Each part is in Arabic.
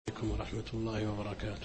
عليكم ورحمة الله وبركاته.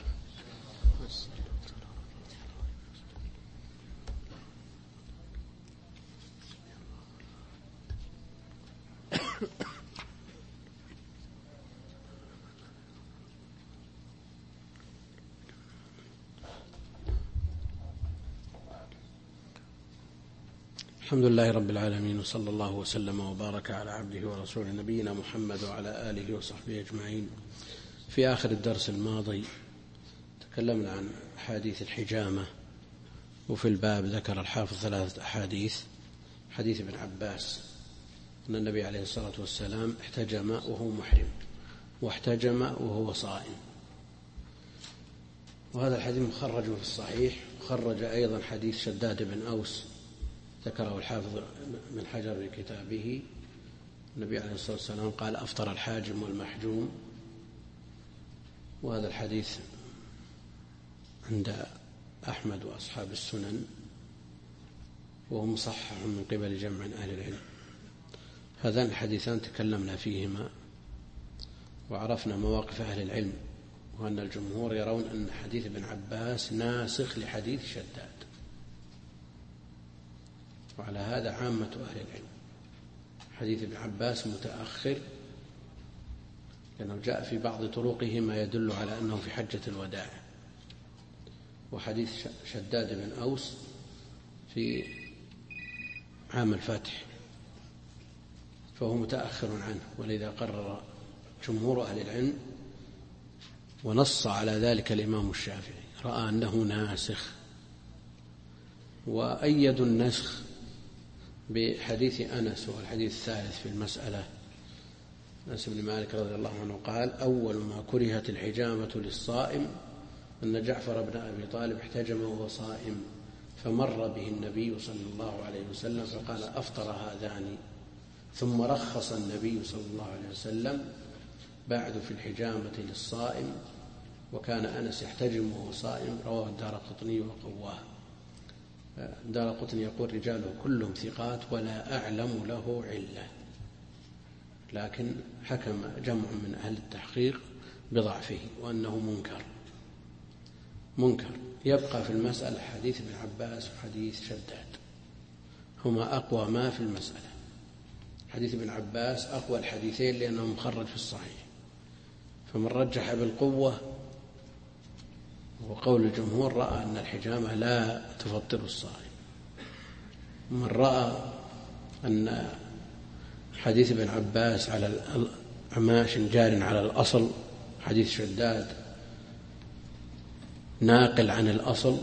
الحمد لله رب العالمين، وصلى الله وسلم وبارك على عبده ورسوله نبينا محمد وعلى آله وصحبه أجمعين. في آخر الدرس الماضي تكلمنا عن أحاديث الحجامة، وفي الباب ذكر الحافظ 3 أحاديث. حديث ابن عباس أن النبي عليه الصلاة والسلام احتجم وهو محرم، واحتجم وهو صائم، وهذا الحديث مخرج في الصحيح. خرج أيضا حديث شداد بن أوس ذكره الحافظ من حجر في كتابه. النبي عليه الصلاة والسلام قال: أفطر الحاجم والمحجوم، وهذا الحديث عند أحمد وأصحاب السنن، وهو مصحح من قبل جمع أهل العلم. هذان الحديثان تكلمنا فيهما وعرفنا مواقف أهل العلم، وأن الجمهور يرون أن حديث ابن عباس ناسخ لحديث شداد، وعلى هذا عامة أهل العلم. حديث ابن عباس متأخر لأنه جاء في بعض طرقه ما يدل على أنه في حجة الوداع، وحديث شداد بن أوس في عام الفتح، فهو متأخر عنه. ولذا قرر جمهور أهل العلم ونص على ذلك الإمام الشافعي، رأى أنه ناسخ، وأيدوا النسخ بحديث أنس، وهو الحديث الثالث في المسألة. أنس بن مالك رضي الله عنه قال: أول ما كرهت الحجامة للصائم أن جعفر بن أبي طالب احتجم وهو صائم، فمر به النبي صلى الله عليه وسلم فقال: أفطر هذان. ثم رخص النبي صلى الله عليه وسلم بعد في الحجامة للصائم، وكان أنس يحتجم وهو صائم. رواه الدارقطني وقواه. الدارقطني يقول: رجاله كلهم ثقات ولا أعلم له علة، لكن حكم جمع من أهل التحقيق بضعفه وأنه منكر. يبقى في المسألة حديث ابن عباس وحديث شداد، هما أقوى ما في المسألة. حديث ابن عباس أقوى الحديثين لأنه مخرج في الصحيح، فمن رجح بالقوة وقول الجمهور رأى أن الحجامة لا تفطر الصائم. من رأى أن حديث ابن عباس على العماش جار على الأصل، حديث شداد ناقل عن الأصل،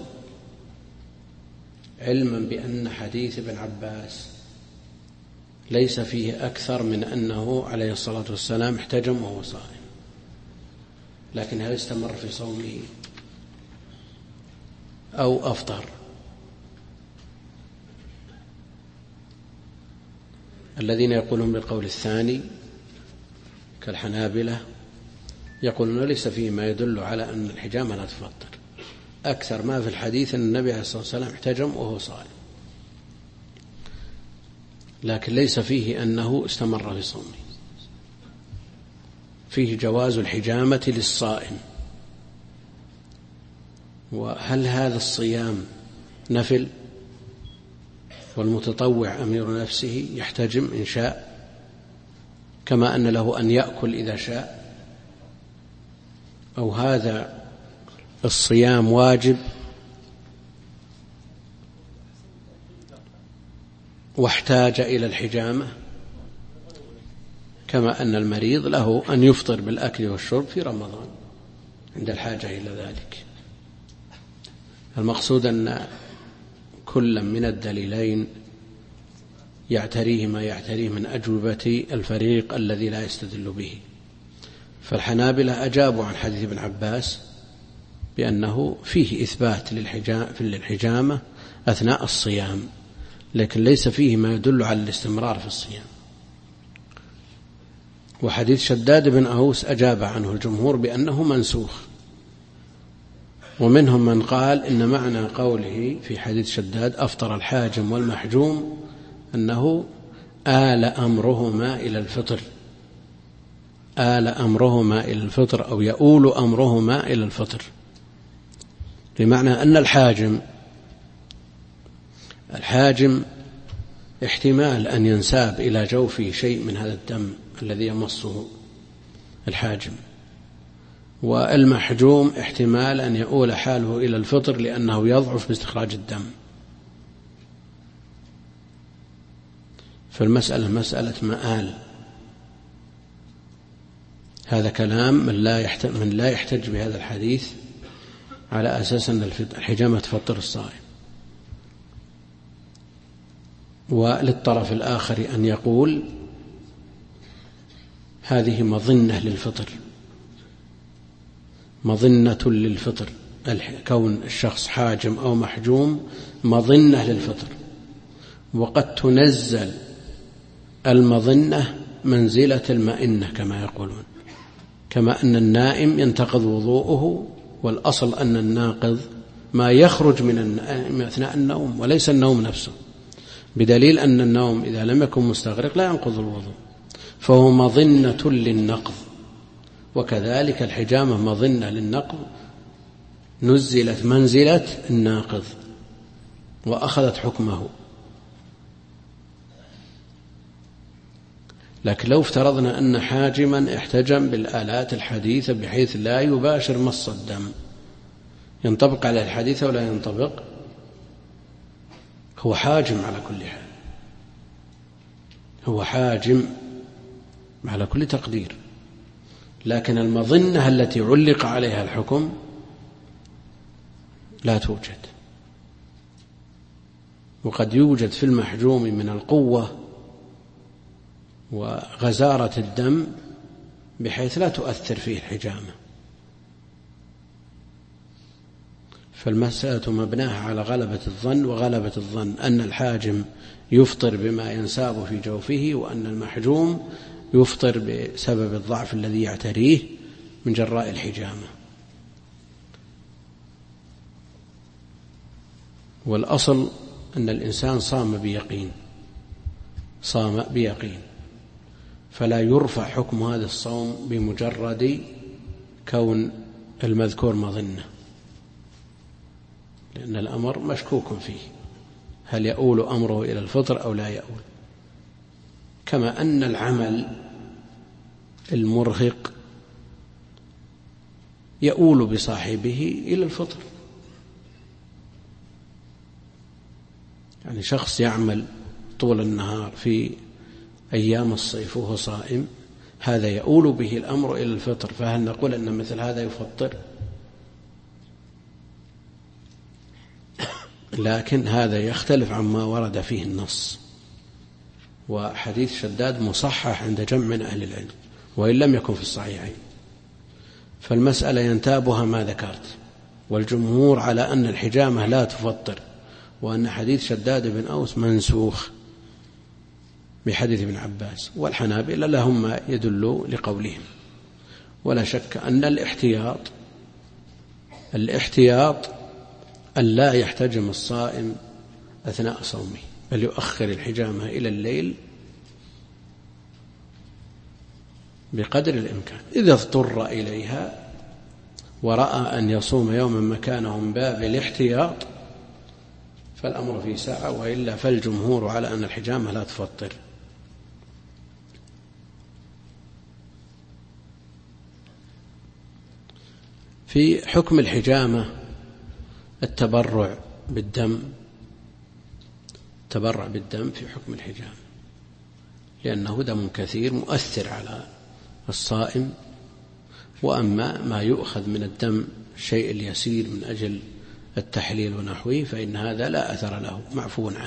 علما بأن حديث ابن عباس ليس فيه أكثر من أنه عليه الصلاة والسلام احتجم وهو صائم، لكن هل استمر في صومه أو أفطر؟ الذين يقولون بالقول الثاني كالحنابلة يقولون ليس فيه ما يدل على أن الحجامة لا تفطر. أكثر ما في الحديث أن النبي عليه الصلاة والسلام احتجم وهو صائم، لكن ليس فيه أنه استمر في صومه. فيه جواز الحجامة للصائم. وهل هذا الصيام نفل؟ والمتطوع أمير نفسه يحتجم إن شاء، كما أن له أن يأكل إذا شاء؟ أو هذا الصيام واجب واحتاج إلى الحجامة، كما أن المريض له أن يفطر بالأكل والشرب في رمضان عند الحاجة إلى ذلك؟ المقصود أن كل من الدليلين يعتريه ما يعتريه من أجوبة الفريق الذي لا يستدل به. فالحنابلة أجابوا عن حديث ابن عباس بأنه فيه إثبات للحجامة أثناء الصيام، لكن ليس فيه ما يدل على الاستمرار في الصيام. وحديث شداد بن أوس أجاب عنه الجمهور بأنه منسوخ، ومنهم من قال إن معنى قوله في حديث شداد أفطر الحاجم والمحجوم أنه آل أمرهما إلى الفطر، آل أمرهما إلى الفطر أو يؤول أمرهما إلى الفطر، بمعنى أن الحاجم احتمال أن ينساب إلى جوفه شيء من هذا الدم الذي يمصه الحاجم، والمحجوم احتمال أن يؤول حاله إلى الفطر لأنه يضعف باستخراج الدم. فالمسألة مسألة مآل. هذا كلام من لا يحتج بهذا الحديث على أساس أن الحجامة تفطر الصائم. وللطرف الآخر أن يقول هذه مظنة للفطر، مظنة للفطر، كون الشخص حاجم أو محجوم مظنة للفطر، وقد تنزل المظنة منزلة المئنة كما يقولون، كما أن النائم ينتقض وضوءه، والأصل أن الناقض ما يخرج من أثناء النوم وليس النوم نفسه، بدليل أن النوم إذا لم يكن مستغرق لا ينقض الوضوء، فهو مظنة للنقض. وكذلك الحجامة مظنة للنقض، نزلت منزلة الناقض وأخذت حكمه. لكن لو افترضنا أن حاجما احتجم بالآلات الحديثة بحيث لا يباشر مص الدم، ينطبق على الحديث ولا ينطبق؟ هو حاجم على كل حال، هو حاجم على كل تقدير، لكن المظنة التي علق عليها الحكم لا توجد. وقد يوجد في المحجوم من القوة وغزارة الدم بحيث لا تؤثر فيه الحجامة. فالمسألة مبناها على غلبة الظن، وغلبة الظن أن الحاجم يفطر بما ينساب في جوفه، وأن المحجوم يفطر بسبب الضعف الذي يعتريه من جراء الحجامة. والأصل أن الإنسان صام بيقين، فلا يرفع حكم هذا الصوم بمجرد كون المذكور مظنة، لأن الأمر مشكوك فيه، هل يؤول أمره إلى الفطر أو لا يؤول؟ كما أن العمل المرهق يؤول بصاحبه إلى الفطر. يعني شخص يعمل طول النهار في أيام الصيف وهو صائم، هذا يؤول به الأمر إلى الفطر، فهل نقول أن مثل هذا يفطر؟ لكن هذا يختلف عما ورد فيه النص، وحديث شداد مصحح عند جمع من أهل العلم وإن لم يكن في الصحيحين. فالمسألة ينتابها ما ذكرت، والجمهور على أن الحجامة لا تفطر، وأن حديث شداد بن أوس منسوخ بحديث ابن عباس، والحنابلة لهم ما يدل لقولهم. ولا شك أن الاحتياط أن لا يحتجم الصائم أثناء صومه، بل يؤخر الحجامة إلى الليل بقدر الإمكان. إذا اضطر إليها ورأى أن يصوم يوما مكانه من باب الاحتياط فالأمر في ساعة، وإلا فالجمهور على أن الحجامة لا تفطر. في حكم الحجامة التبرع بالدم في حكم الحجامة، لأنه دم كثير مؤثر على الصائم. وأما ما يؤخذ من الدم الشيء اليسير من أجل التحليل ونحوه فإن هذا لا أثر له، معفو عنه.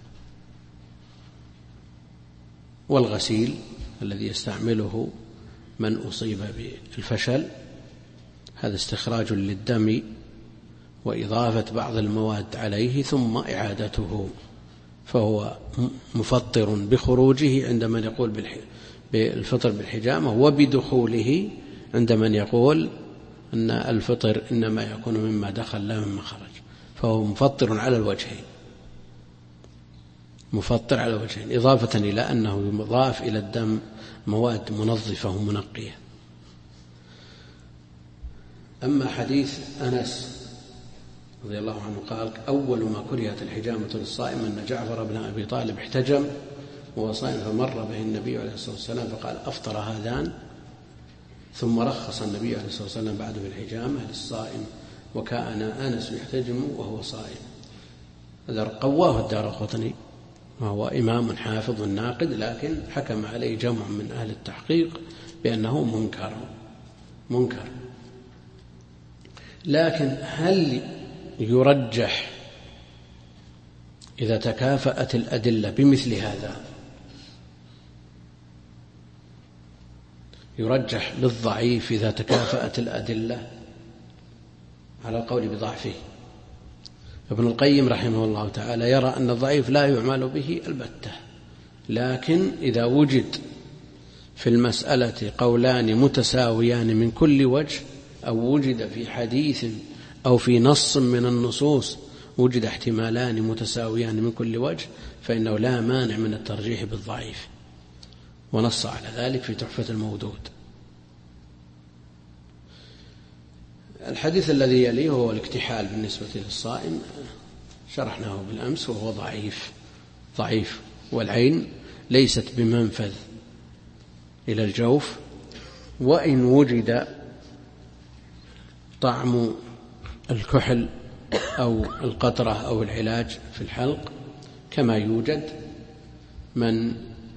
والغسيل الذي يستعمله من أصيب بالفشل هذا استخراج للدم وإضافة بعض المواد عليه ثم إعادته، فهو مفطر بخروجه عند من يقول بالفطر بالحجامة، وبدخوله عند من يقول أن الفطر إنما يكون مما دخل لا مما خرج، فهو مفطر على الوجهين. مفطر على وجهين، إضافة إلى أنه يضاف إلى الدم مواد منظفة ومنقية. أما حديث أنس رضي الله عنه قال: أول ما كرهت الحجامة للصائم أن جعفر بن أبي طالب احتجم وهو صائم فمر به النبي عليه الصلاة والسلام فقال: أفطر هذان؟ ثم رخص النبي عليه الصلاة والسلام بعد بالحجامة للصائم، وكان أنس يحتجم وهو صائم. هذا قواه الدارقطني، وهو إمام حافظ ناقد، لكن حكم عليه جمع من أهل التحقيق بأنه منكر. لكن هل يرجح إذا تكافأت الأدلة بمثل هذا؟ يرجح للضعيف إذا تكافأت الأدلة على القول بضعفه. ابن القيم رحمه الله تعالى يرى أن الضعيف لا يعمل به البتة، لكن إذا وجد في المسألة قولان متساويان من كل وجه، أو وجد في حديث أو في نص من النصوص وجد احتمالان متساويان من كل وجه، فإنه لا مانع من الترجيح بالضعيف، ونص على ذلك في تحفة المودود. الحديث الذي يليه هو الاكتحال بالنسبة للصائم، شرحناه بالأمس، وهو ضعيف، والعين ليست بمنفذ إلى الجوف، وإن وجد طعم الكحل أو القطرة أو العلاج في الحلق، كما يوجد من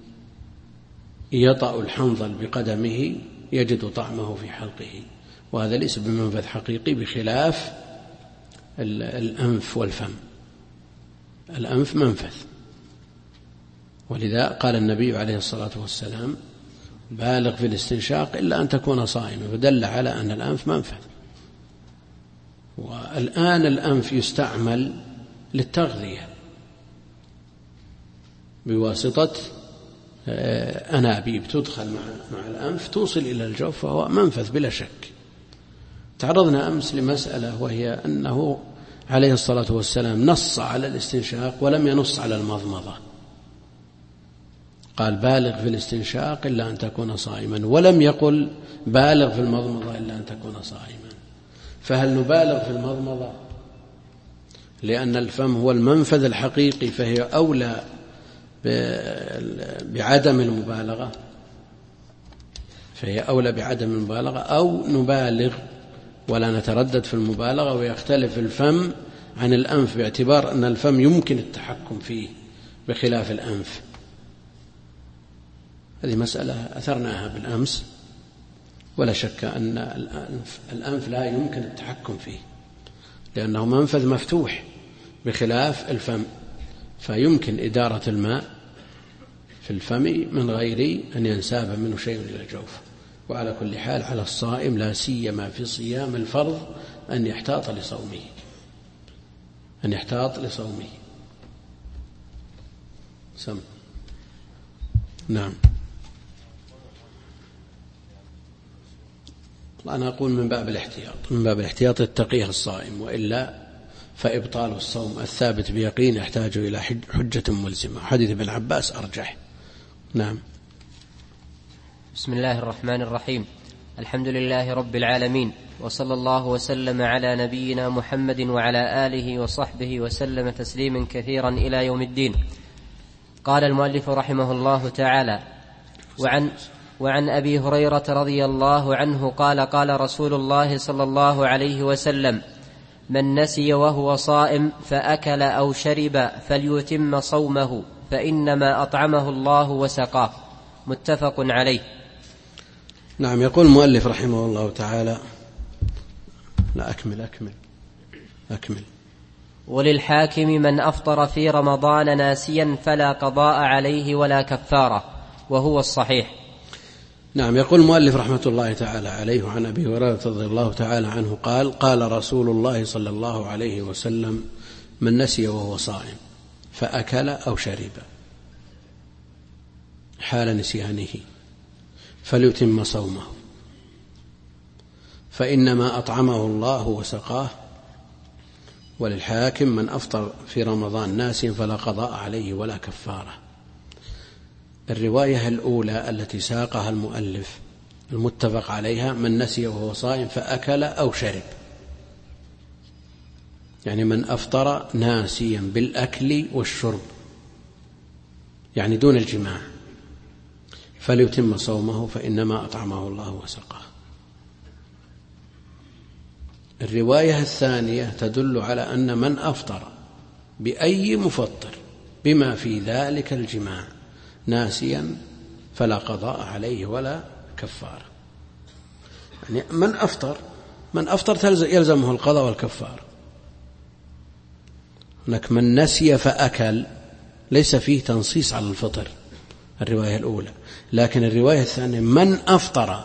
يطأ الحنظل بقدمه يجد طعمه في حلقه، وهذا ليس بمنفذ حقيقي، بخلاف الأنف والفم. الأنف منفذ، ولذا قال النبي عليه الصلاة والسلام: بالغ في الاستنشاق إلا أن تكون صائما، فدل على أن الأنف منفذ. والآن الأنف يستعمل للتغذية بواسطة أنابيب تدخل مع الأنف توصل إلى الجوف، فهو منفذ بلا شك. تعرضنا أمس لمسألة، وهي أنه عليه الصلاة والسلام نص على الاستنشاق ولم ينص على المضمضة. قال: بالغ في الاستنشاق إلا أن تكون صائما، ولم يقل بالغ في المضمضة إلا أن تكون صائما. فهل نبالغ في المضمضة لأن الفم هو المنفذ الحقيقي فهي أولى بعدم المبالغة، أو نبالغ ولا نتردد في المبالغة، ويختلف الفم عن الأنف باعتبار أن الفم يمكن التحكم فيه بخلاف الأنف؟ هذه مسألة أثرناها بالأمس، ولا شك أن الأنف لا يمكن التحكم فيه لأنه منفذ مفتوح بخلاف الفم، فيمكن إدارة الماء في الفم من غير أن ينساب منه شيء إلى الجوف. وعلى كل حال على الصائم لا سيما في صيام الفرض أن يحتاط لصومه. نعم. أنا أقول من باب الاحتياط التقيه الصائم، وإلا فإبطال الصوم الثابت بيقين يحتاج إلى حجة ملزمة. حديث ابن عباس أرجح. نعم. بسم الله الرحمن الرحيم. الحمد لله رب العالمين، وصلى الله وسلم على نبينا محمد وعلى آله وصحبه وسلم تسليما كثيرا إلى يوم الدين. قال المؤلف رحمه الله تعالى: وعن أبي هريرة رضي الله عنه قال: قال رسول الله صلى الله عليه وسلم: من نسي وهو صائم فأكل أو شرب فليتم صومه، فإنما أطعمه الله وسقاه. متفق عليه. نعم. يقول المؤلف رحمه الله تعالى: لا أكمل. وللحاكم: من أفطر في رمضان ناسيا فلا قضاء عليه ولا كفارة، وهو الصحيح. نعم. يقول المؤلف رحمة الله تعالى عليه: عن أبي هريرة رضي الله تعالى عنه قال: قال رسول الله صلى الله عليه وسلم: من نسي وهو صائم فأكل أو شرب حال نسيانه فليتم صومه، فإنما أطعمه الله وسقاه، وللحاكم من أفطر في رمضان ناسيا فلا قضاء عليه ولا كفارة. الرواية الأولى التي ساقها المؤلف المتفق عليها من نسي وهو صائم فأكل أو شرب، يعني من أفطر ناسيا بالأكل والشرب يعني دون الجماع فليتم صومه فإنما أطعمه الله وسقاه. الرواية الثانية تدل على أن من أفطر بأي مفطر بما في ذلك الجماع ناسيا فلا قضاء عليه ولا كفارة. يعني من أفطر يلزمه القضاء والكفارة. هناك من نسي فأكل ليس فيه تنصيص على الفطر الرواية الأولى، لكن الرواية الثانية من أفطر،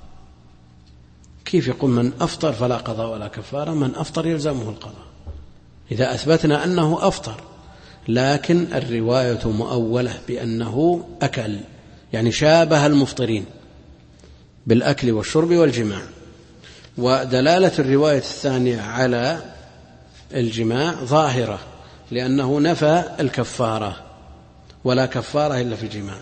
كيف يقول من أفطر فلا قضاء ولا كفارة؟ من أفطر يلزمه القضاء إذا أثبتنا أنه أفطر، لكن الرواية مؤولة بأنه أكل، يعني شابه المفطرين بالأكل والشرب والجماع. ودلالة الرواية الثانية على الجماع ظاهرة لأنه نفى الكفارة ولا كفارة إلا في الجماع.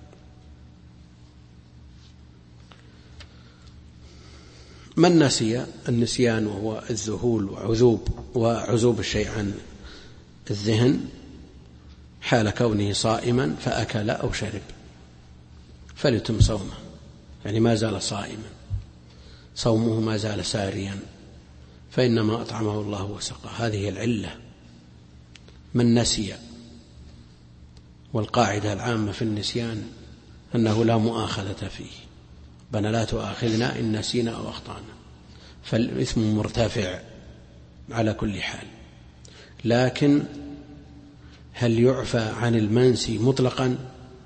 من نسي النسيان وهو الذهول وعزوب الشيء عن الذهن حال كونه صائما فأكل أو شرب فليتم صومه، يعني ما زال صائما صومه ما زال ساريا فإنما أطعمه الله وسقاه. هذه العلة من نسي. والقاعدة العامة في النسيان أنه لا مؤاخذة فيه، ربنا لا تؤاخذنا إن نسينا أو أخطأنا، فالإثم مرتفع على كل حال. لكن هل يعفى عن المنسي مطلقا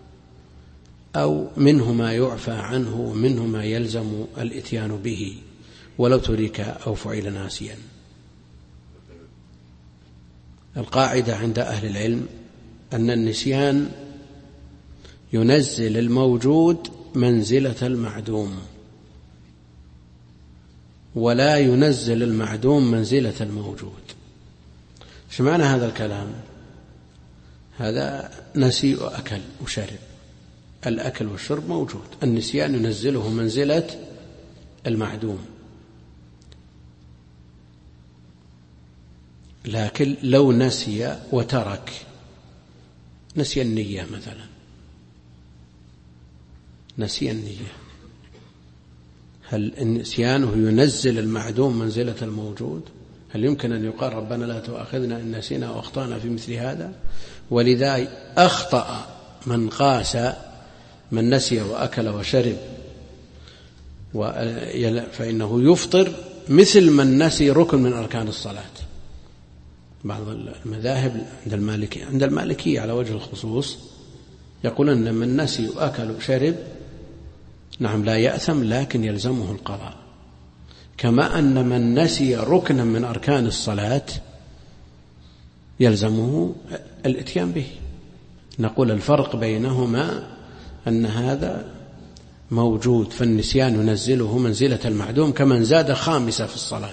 أو منه ما يعفى عنه ومنه ما يلزم الإتيان به ولو ترك أو فعل ناسيا؟ القاعدة عند أهل العلم أن النسيان ينزل الموجود منزلة المعدوم ولا ينزل المعدوم منزلة الموجود. ايش معنى هذا الكلام؟ هذا نسي وأكل وشرب، الأكل والشرب موجود، النسيان ينزله منزلة المعدوم. لكن لو نسي وترك، نسي النية مثلا، نسي النية، هل نسيانه ينزل المعدوم منزلة الموجود؟ هل يمكن أن يقال ربنا لا تؤاخذنا إن نسينا وأخطأنا في مثل هذا؟ ولذا أخطأ من قاس من نسي وأكل وشرب فإنه يفطر مثل من نسي ركن من أركان الصلاة. بعض المذاهب عند المالكية على وجه الخصوص يقولون أن من نسي وأكل وشرب نعم لا يأثم لكن يلزمه القضاء، كما أن من نسي ركنا من أركان الصلاة يلزمه الإتيان به. نقول الفرق بينهما أن هذا موجود فالنسيان ينزله منزلة المعدوم كمن زاد خامسة في الصلاة،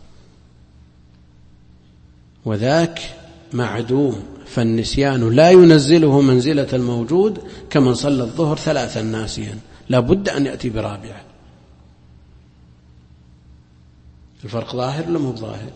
وذاك معدوم فالنسيان لا ينزله منزلة الموجود كمن صلى الظهر 3 ناسيا لا بد أن يأتي برابعة. الفرق ظاهر ولا مو ظاهر؟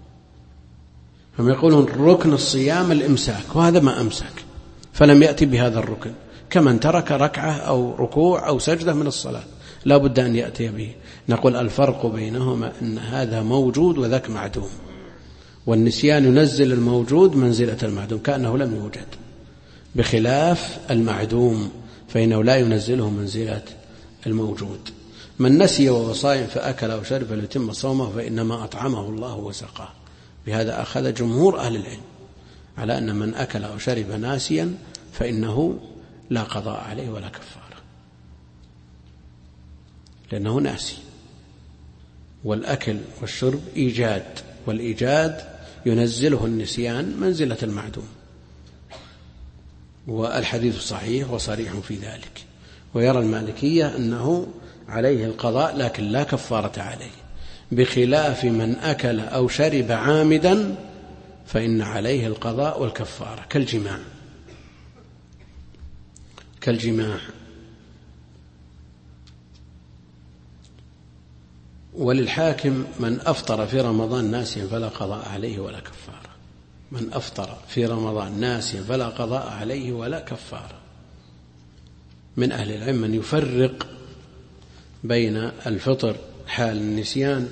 هم يقولون ركن الصيام الإمساك وهذا ما أمسك فلم يأتي بهذا الركن، كمن ترك ركعة أو ركوع أو سجدة من الصلاة لا بد أن يأتي به. نقول الفرق بينهما أن هذا موجود وذاك معدوم، والنسيان ينزل الموجود منزلة المعدوم كأنه لم يوجد، بخلاف المعدوم فإنه لا ينزله منزلة الموجود. من نسي وهو صائم فأكل أو شرب فليتم صومه فإنما أطعمه الله وسقاه. بهذا أخذ جمهور أهل العلم على أن من أكل أو شرب ناسيا فإنه لا قضاء عليه ولا كفارة، لأنه ناسي. والأكل والشرب إيجاد، والإيجاد ينزله النسيان منزلة المعدوم، والحديث صحيح وصريح في ذلك. ويرى المالكية أنه عليه القضاء لكن لا كفارة عليه، بخلاف من أكل أو شرب عامدا فإن عليه القضاء والكفارة كالجماع. وللحاكم من أفطر في رمضان ناسيا فلا قضاء عليه ولا كفارة. من أفطر في رمضان ناسيا فلا قضاء عليه ولا كفارة. من أهل العلم من يفرق بين الفطر حال النسيان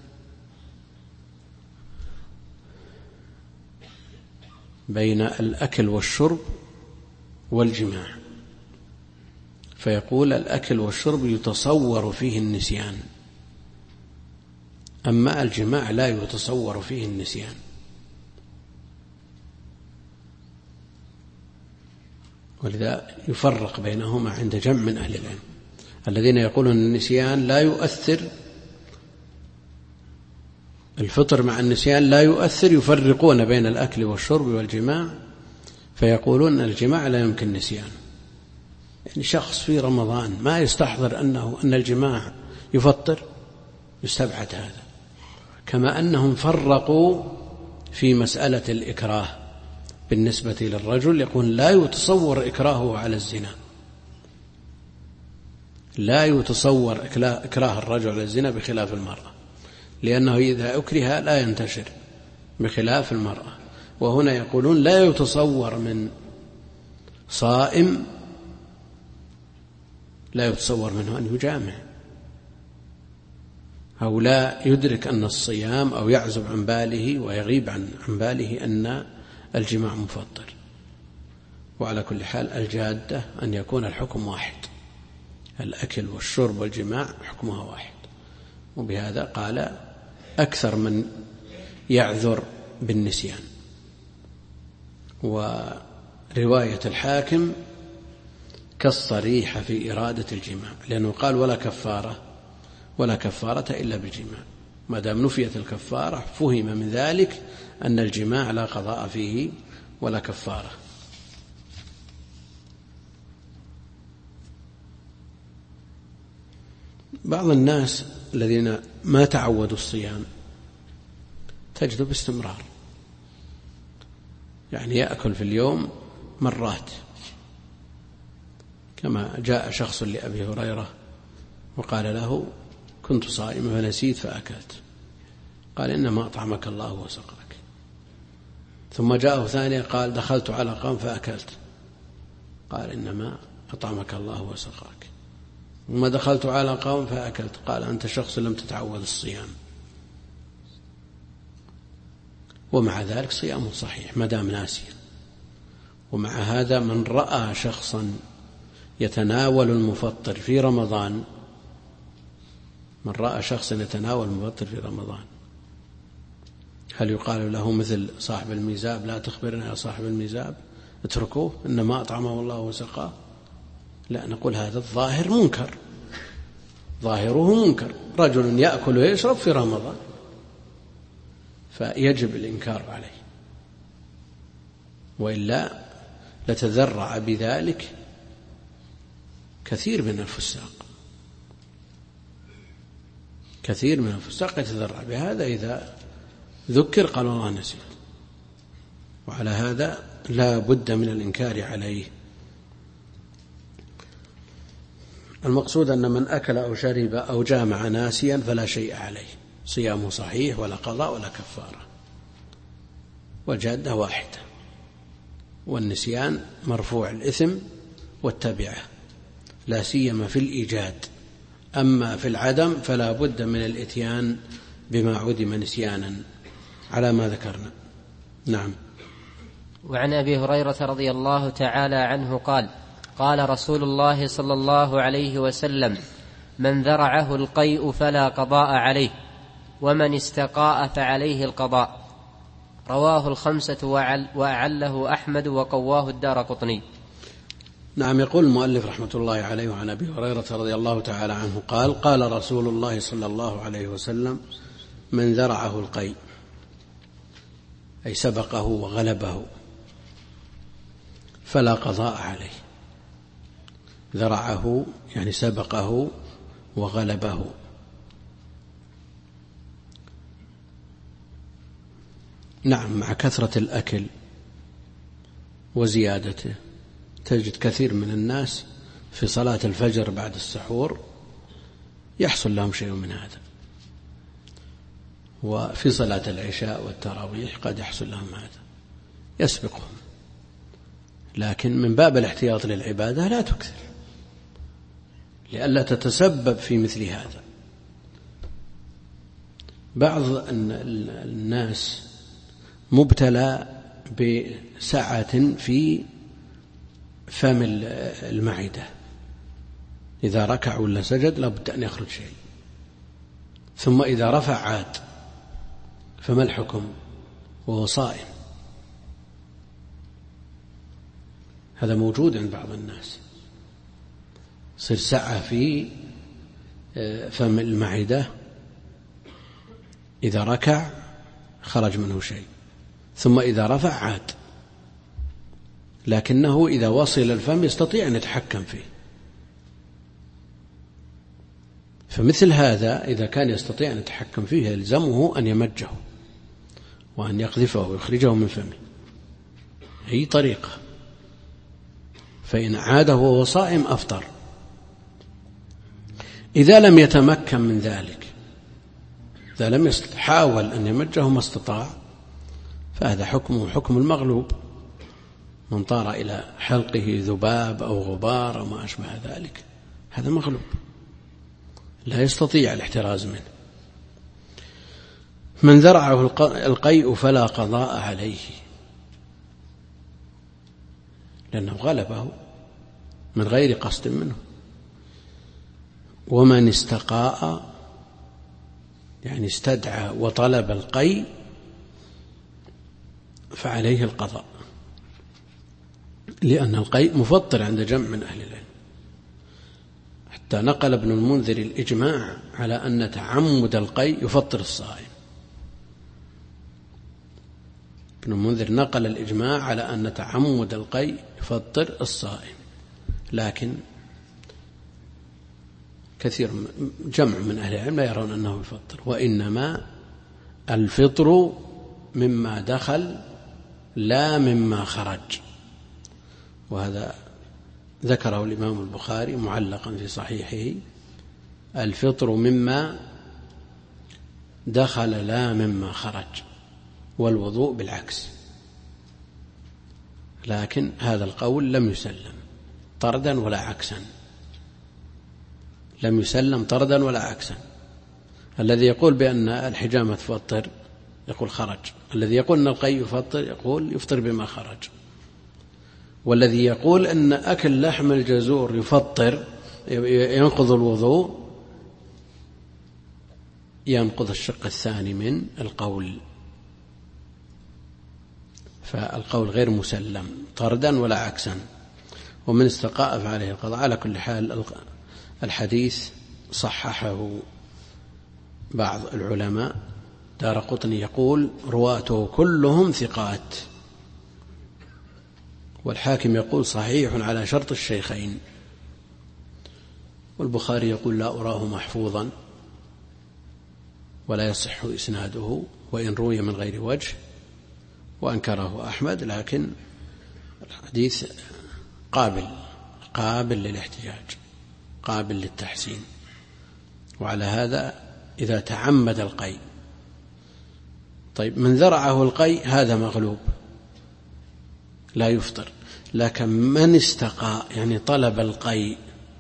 بين الأكل والشرب والجماع، فيقول الأكل والشرب يتصور فيه النسيان، أما الجماع لا يتصور فيه النسيان. ولذا يفرق بينهما عند جمع من أهل العلم. الذين يقولون النسيان لا يؤثر، الفطر مع النسيان لا يؤثر، يفرقون بين الأكل والشرب والجماع، فيقولون الجماع لا يمكن نسيان. يعني شخص في رمضان ما يستحضر أن الجماع يفطر، يستبعد هذا. كما أنهم فرقوا في مسألة الإكراه بالنسبة للرجل، يقول لا يتصور إكراهه على الزنا، لا يتصور إكراه الرجل على الزنا بخلاف المرأة، لأنه إذا أكره لا ينتشر بخلاف المرأة. وهنا يقولون لا يتصور من صائم، لا يتصور منه أن يجامع، أو لا يدرك أن الصيام، أو يعزب عن باله ويغيب عن باله أن الجماع مفطر. وعلى كل حال الجادة أن يكون الحكم واحد، الأكل والشرب والجماع حكمها واحد. وبهذا قال أكثر من يعذر بالنسيان. ورواية الحاكم كالصريحة في إرادة الجماع، لأنه قال ولا كفارة إلا بالجماع. ما دام نفيت الكفارة فهم من ذلك أن الجماع لا قضاء فيه ولا كفارة. بعض الناس الذين ما تعودوا الصيام تجد باستمرار، يعني يأكل في اليوم مرات، كما جاء شخص لأبي هريرة وقال له كنت صائما فنسيت فأكلت، قال إنما أطعمك الله وسقاك. ثم جاءه ثانية قال دخلت على قوم فأكلت، قال إنما أطعمك الله وسقاك. ثم دخلت على قوم فأكلت، قال أنت شخص لم تتعود الصيام. ومع ذلك صيامه صحيح ما دام ناسيا. ومع هذا من رأى شخصا يتناول المفطر في رمضان، من رأى شخصا يتناول المفطر في رمضان، هل يقال له مثل صاحب الميزاب لا تخبرنا يا صاحب الميزاب اتركوه إنما أطعمه الله وسقاه؟ لا، نقول هذا الظاهر منكر، ظاهره منكر، رجل يأكل ويشرب في رمضان، فيجب الإنكار عليه، وإلا لتذرع بذلك كثير من الفساق يتذرع بهذا إذا ذكر قال الله نسيت. وعلى هذا لا بد من الإنكار عليه. المقصود أن من أكل أو شرب أو جامع ناسيا فلا شيء عليه، صيامه صحيح ولا قضاء ولا كفارة، والجادة واحدة، والنسيان مرفوع الإثم والتبعة، لا سيما في الإيجاد. أما في العدم فلا بد من الإتيان بما عدم نسيانا على ما ذكرنا. نعم. وعن أبي هريرة رضي الله تعالى عنه قال قال رسول الله صلى الله عليه وسلم من ذرعه القيء فلا قضاء عليه، ومن استقاء فعليه القضاء. رواه الخمسة وأعله أحمد وقواه الدارقطني. نعم. يقول المؤلف رحمة الله عليه وعن أبي هريرة رضي الله تعالى عنه قال قال رسول الله صلى الله عليه وسلم من ذرعه القيء، أي سبقه وغلبه، فلا قضاء عليه. ذرعه يعني سبقه وغلبه. نعم، مع كثرة الأكل وزيادته تجد كثير من الناس في صلاة الفجر بعد السحور يحصل لهم شيء من هذا، وفي صلاة العشاء والتراويح قد يحصل لهم هذا يسبقهم، لكن من باب الاحتياط للعبادة لا تكثر لئلا تتسبب في مثل هذا. بعض الناس مبتلى بسعة في فم المعدة، إذا ركع ولا سجد لابد أن يخرج شيء، ثم إذا رفع عاد، فما الحكم وهو صائم؟ هذا موجود عند بعض الناس، يصير سعة في فم المعدة، إذا ركع خرج منه شيء، ثم إذا رفع عاد، لكنه إذا وصل الفم يستطيع أن يتحكم فيه. فمثل هذا إذا كان يستطيع أن يتحكم فيه يلزمه أن يمجه وأن يقذفه ويخرجه من فمه أي طريقة، فإن عاده وهو صائم أفطر. إذا لم يتمكن من ذلك، إذا لم يحاول أن يمجه ما استطاع، فهذا حكمه حكم المغلوب، من طار إلى حلقه ذباب أو غبار أو ما أشبه ذلك، هذا مغلوب لا يستطيع الاحتراز منه. من ذرعه القيء فلا قضاء عليه، لأنه غلبه من غير قصد منه. ومن استقاء يعني استدعى وطلب القيء فعليه القضاء، لأن القيء مفطر عند جمع من أهل العلم، حتى نقل ابن المنذر الإجماع على أن تعمد القيء يفطر الصائم. ابن المنذر نقل الإجماع على أن تعمد القيء يفطر الصائم، لكن كثير جمع من أهل العلم لا يرون أنه يفطر، وإنما الفطر مما دخل لا مما خرج، وهذا ذكره الإمام البخاري معلقا في صحيحه: الفطر مما دخل لا مما خرج، والوضوء بالعكس. لكن هذا القول لم يسلم طردا ولا عكسا، لم يسلم طردا ولا عكسا. الذي يقول بأن الحجامة تفطر يقول خرج، الذي يقول أن القيء يفطر يقول يفطر بما خرج، والذي يقول أن أكل لحم الجزور يفطر ينقض الوضوء ينقض الشق الثاني من القول، فالقول غير مسلم طردا ولا عكسا. ومن استقاء فعليه القضاء. على كل حال الحديث صححه بعض العلماء، دارقطني يقول رواته كلهم ثقات، والحاكم يقول صحيح على شرط الشيخين، والبخاري يقول لا أراه محفوظا ولا يصح إسناده وإن روي من غير وجه، وأنكره أحمد، لكن الحديث قابل للاحتجاج، قابل للتحسين. وعلى هذا إذا تعمد القيء، طيب من ذرعه القيء هذا مغلوب لا يفطر، لكن من استقاء يعني طلب القيء،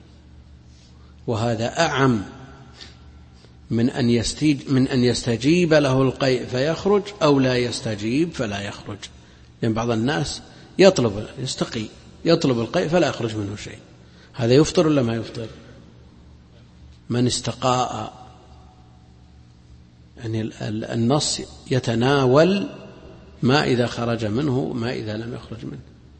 وهذا أعم من أن يستجيب له القيء فيخرج أو لا يستجيب فلا يخرج. لأن بعض الناس يستقي يطلب القيء فلا يخرج منه شيء، هذا يفطر ولا ما يفطر؟ من استقاء يعني النص يتناول ما إذا خرج منه ما إذا لم يخرج منه.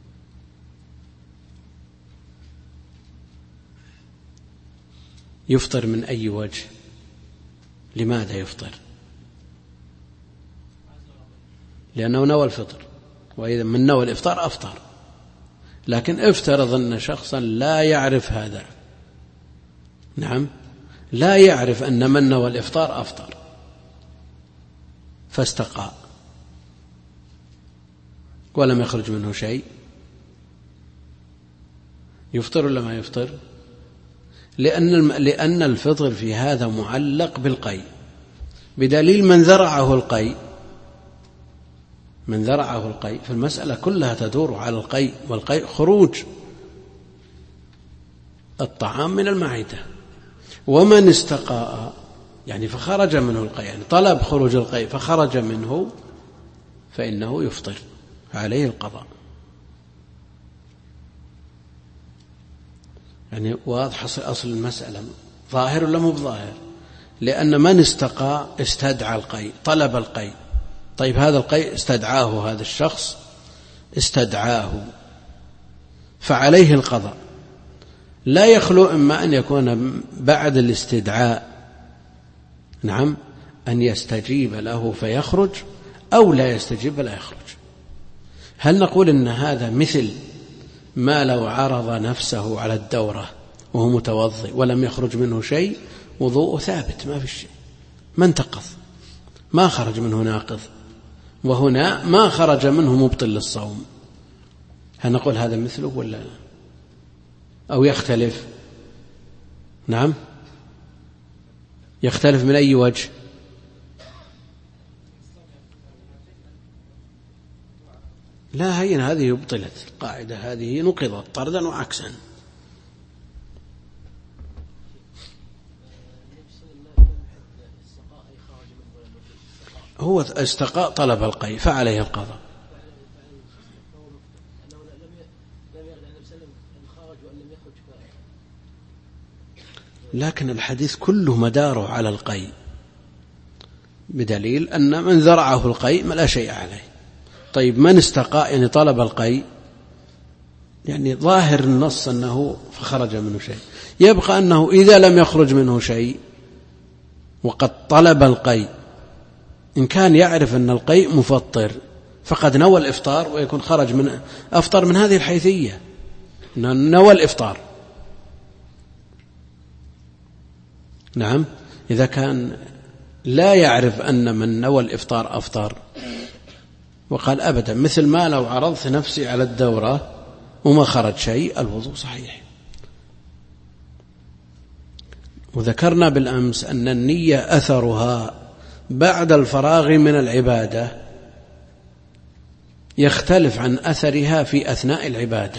يفطر من أي وجه؟ لماذا يفطر؟ لأنه نوى الفطر، وإذا من نوى الإفطار أفطر. لكن افترض أن شخصا لا يعرف هذا، نعم لا يعرف أن من نوى الإفطار أفطر فاستقى، ولم يخرج منه شيء يفطر ولا ما يفطر؟ لأن الفطر في هذا معلق بالقيء، بدليل من ذرعه القيء فالمسألة كلها تدور على القيء، والقيء خروج الطعام من المعدة. ومن استقاء يعني فخرج منه القيء، يعني طلب خروج القيء فخرج منه، فإنه يفطر عليه القضاء. يعني واضح أصل المسألة، ظاهر ولا مو بظاهر؟ لأن من استقى استدعى القيء، طلب القيء. طيب هذا القيء استدعاه هذا الشخص، استدعاه، فعليه القضاء. لا يخلو إما أن يكون بعد الاستدعاء نعم أن يستجيب له فيخرج، أو لا يستجيب لا يخرج. هل نقول إن هذا مثل ما لو عرض نفسه على الدورة وهو متوضئ ولم يخرج منه شيء، وضوءه ثابت ما في شيء، ما انتقض، ما خرج منه ناقض، وهنا ما خرج منه مبطل للصوم. هل نقول هذا مثله ولا لا؟ أو يختلف؟ نعم يختلف من أي وجه؟ لا، هذه ابطلت القاعدة، هذه نقضت طردا وعكسا. هو استقاء طلب القيء فعليه القضاء. لكن الحديث كله مداره على القيء، بدليل أن من ذرعه القيء لا شيء عليه. طيب من استقاء يعني طلب القيء، يعني ظاهر النص أنه فخرج منه شيء، يبقى أنه إذا لم يخرج منه شيء وقد طلب القيء، إن كان يعرف أن القيء مفطر فقد نوى الإفطار، ويكون خرج من أفطر من هذه الحيثية، نوى الإفطار. نعم إذا كان لا يعرف أن من نوى الإفطار أفطر وقال أبدا، مثل ما لو عرضت نفسي على الدورة وما خرج شيء، الوضوء صحيح. وذكرنا بالأمس أن النية أثرها بعد الفراغ من العبادة يختلف عن أثرها في أثناء العبادة،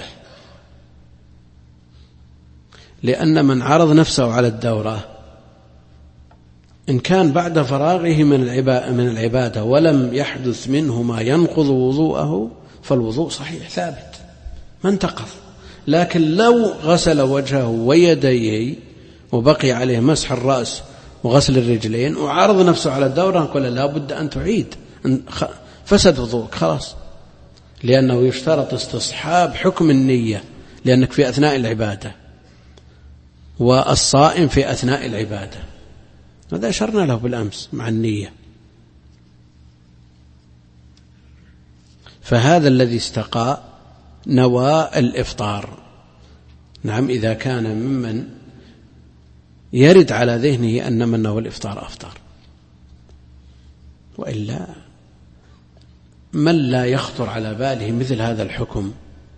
لأن من عرض نفسه على الدورة إن كان بعد فراغه من العبادة ولم يحدث منه ما ينقض وضوءه فالوضوء صحيح ثابت ما انتقض. لكن لو غسل وجهه ويديه وبقي عليه مسح الرأس وغسل الرجلين وعرض نفسه على الدورة، نقول لا بد أن تعيد، فسد وضوءك خلاص، لأنه يشترط استصحاب حكم النية، لأنك في أثناء العبادة، والصائم في أثناء العبادة. هذا أشرنا له بالأمس مع النية. فهذا الذي استقى نوى الإفطار. نعم إذا كان ممن يرد على ذهنه أن من نوى الإفطار أفطر، وإلا من لا يخطر على باله مثل هذا الحكم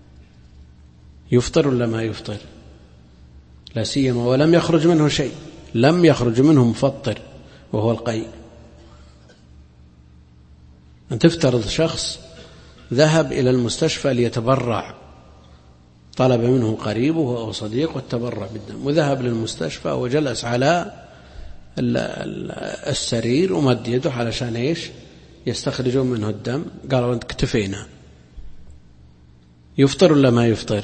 يفطر ولا ما يفطر؟ لا سيما ولم يخرج منه شيء، لم يخرج منه مفطر وهو القيء. أن تفترض شخص ذهب إلى المستشفى ليتبرع، طلب منه قريبه أو صديقه التبرع بالدم، وذهب للمستشفى وجلس على السرير ومد يده علشان إيش؟ يستخرجون منه الدم. قالوا أنت اكتفينا. يفطر ولا ما يفطر؟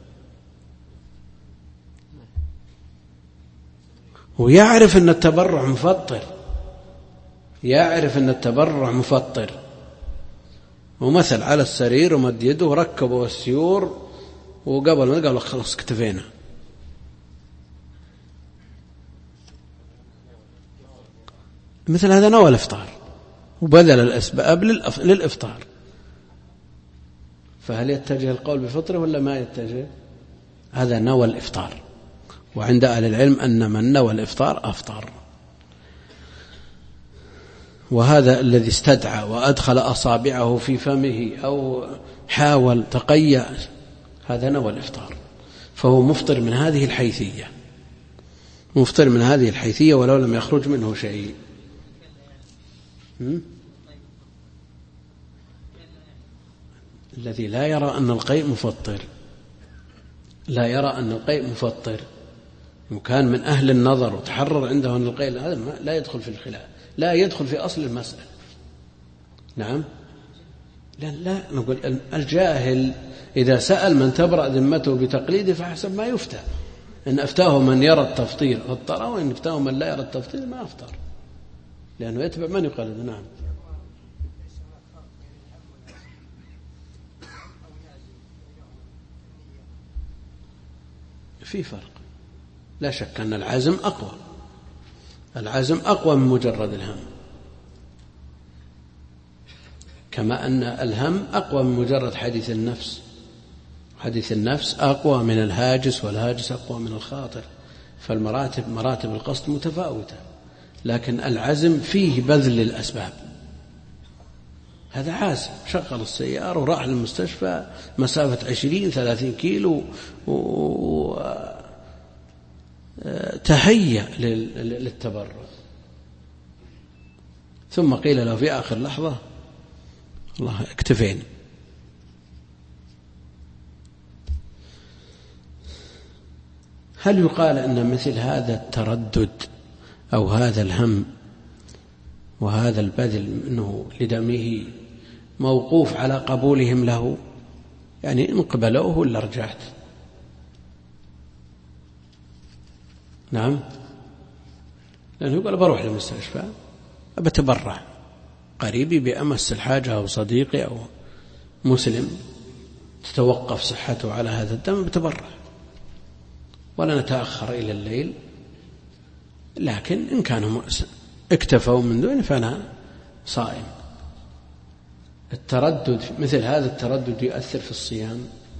ويعرف أن التبرع مفطر، يعرف أن التبرع مفطر، ومثل على السرير ومد يده وركبوا السيور، وقبل ما قالوا خلاص اكتفينا. مثل هذا نوى الإفطار وبذل الأسباب للإفطار، فهل يتجه القول بفطره ولا ما يتجه؟ هذا نوى الإفطار، وعند أهل العلم أن من نوى الإفطار أفطر. وهذا الذي استدعى وأدخل أصابعه في فمه أو حاول تقيأ هذا نوى الإفطار، فهو مفطر من هذه الحيثية، مفطر من هذه الحيثية ولو لم يخرج منه شيء. الذي لا يرى أن القيء مفطر، لا يرى أن القيء مفطر، وكان من أهل النظر وتحرر عنده أن القيء هذا لا يدخل في الخلاف، لا يدخل في أصل المسألة. نعم، لا نقول الجاهل إذا سأل من تبرأ ذمته بتقليده فحسب ما يفتى، إن أفتاه من يرى التفطير فطر، وإن أفتاه من لا يرى التفطير ما أفطر، لأنه يتبع من يقلد. نعم، في فرق، لا شك أن العزم أقوى، العزم أقوى من مجرد الهم، كما أن الهم أقوى من مجرد حديث النفس، حديث النفس أقوى من الهاجس، والهاجس أقوى من الخاطر، فالمراتب مراتب القصد متفاوتة، لكن العزم فيه بذل الأسباب. هذا عازم شغل السيارة وراح للمستشفى مسافة 20-30 كيلو وتهيأ للتبرع، ثم قيل له في آخر لحظة الله اكتفين. هل يقال أن مثل هذا التردد أو هذا الهم وهذا البذل منه لدمه موقوف على قبولهم له؟ يعني إن قبلوه ولا رجعت؟ نعم، لأنه يقول بروح للمستشفى أبتبرع، قريبي بأمس الحاجة أو صديقي أو مسلم تتوقف صحته على هذا الدم بتبرع، ولا نتأخر إلى الليل، لكن إن كانوا اكتفوا من دون فأنا صائم. التردد مثل هذا التردد يؤثر في الصيام.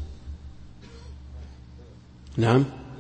نعم،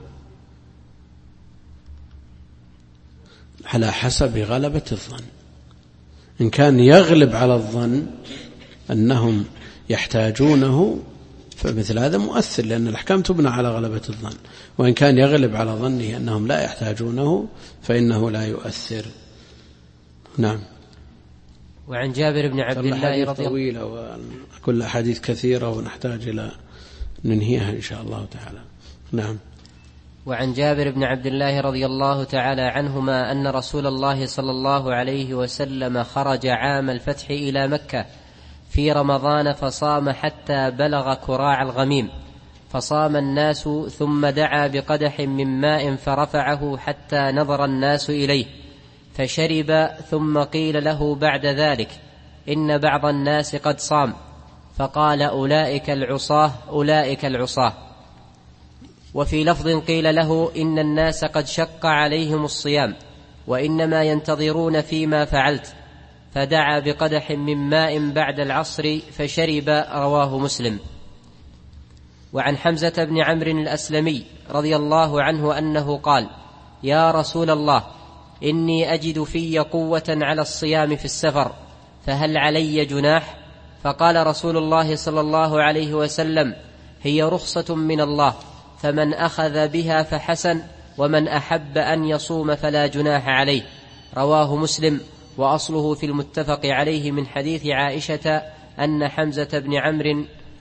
على حسب غلبة الظن، إن كان يغلب على الظن أنهم يحتاجونه فمثل هذا مؤثر، لأن الأحكام تبنى على غلبة الظن، وإن كان يغلب على ظنه أنهم لا يحتاجونه فإنه لا يؤثر. نعم. وعن جابر بن عبد الله رضي الله طويلة وكل أحاديث كثيرة ونحتاج إلى ننهيها إن شاء الله تعالى. نعم. وعن جابر بن عبد الله رضي الله تعالى عنهما أن رسول الله صلى الله عليه وسلم خرج عام الفتح إلى مكة في رمضان فصام حتى بلغ كراع الغميم، فصام الناس ثم دعا بقدح من ماء فرفعه حتى نظر الناس إليه فشرب، ثم قيل له بعد ذلك إن بعض الناس قد صام، فقال أولئك العصاة أولئك العصاة. وفي لفظ قيل له إن الناس قد شق عليهم الصيام وإنما ينتظرون فيما فعلت، فدعا بقدح من ماء بعد العصر فشرب، رواه مسلم. وعن حمزة بن عمرو الأسلمي رضي الله عنه أنه قال: يا رسول الله، إني أجد في قوة على الصيام في السفر، فهل علي جناح؟ فقال رسول الله صلى الله عليه وسلم: هي رخصة من الله، فمن أخذ بها فحسن، ومن أحب أن يصوم فلا جناح عليه، رواه مسلم. وأصله في المتفق عليه من حديث عائشة أن حمزة بن عمرو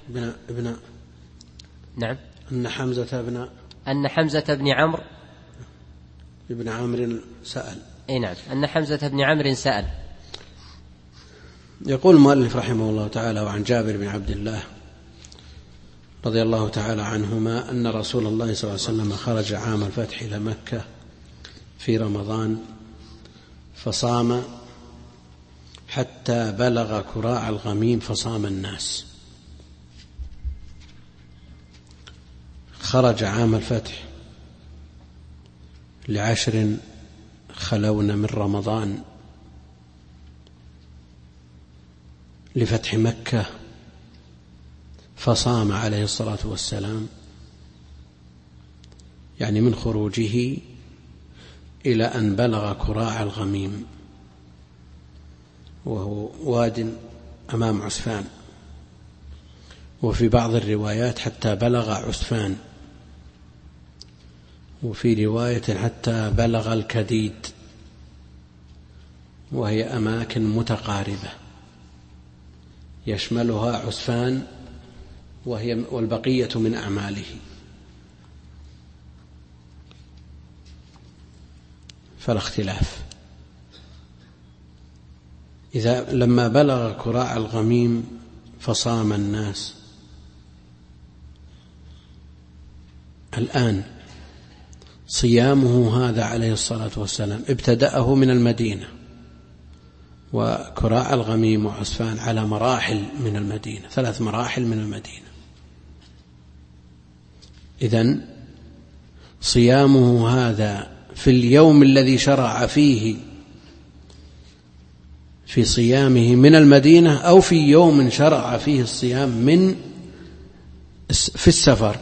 نعم أن حمزة بن عمرو ابن عمرو سأل. نعم، أن حمزة بن عمرو سأل. يقول المؤلف رحمه الله تعالى: وعن جابر بن عبد الله رضي الله تعالى عنهما أن رسول الله صلى الله عليه وسلم خرج عام الفتح إلى مكة في رمضان فصام حتى بلغ كراع الغميم فصام الناس. خرج عام الفتح ل10 خلون من رمضان لفتح مكة، فصام عليه الصلاة والسلام، يعني من خروجه إلى أن بلغ كراع الغميم. وهو واد أمام عسفان، وفي بعض الروايات حتى بلغ عسفان، وفي رواية حتى بلغ الكديد، وهي أماكن متقاربة يشملها عسفان والبقية من أعماله. فلا اختلاف. لما بلغ كراع الغميم فصام الناس. الآن صيامه هذا عليه الصلاة والسلام ابتدأه من المدينة، وكراع الغميم وعسفان على مراحل من المدينة، 3 مراحل من المدينة. إذن صيامه هذا في اليوم الذي شرع فيه في صيامه من المدينة، أو في يوم شرع فيه الصيام في السفر.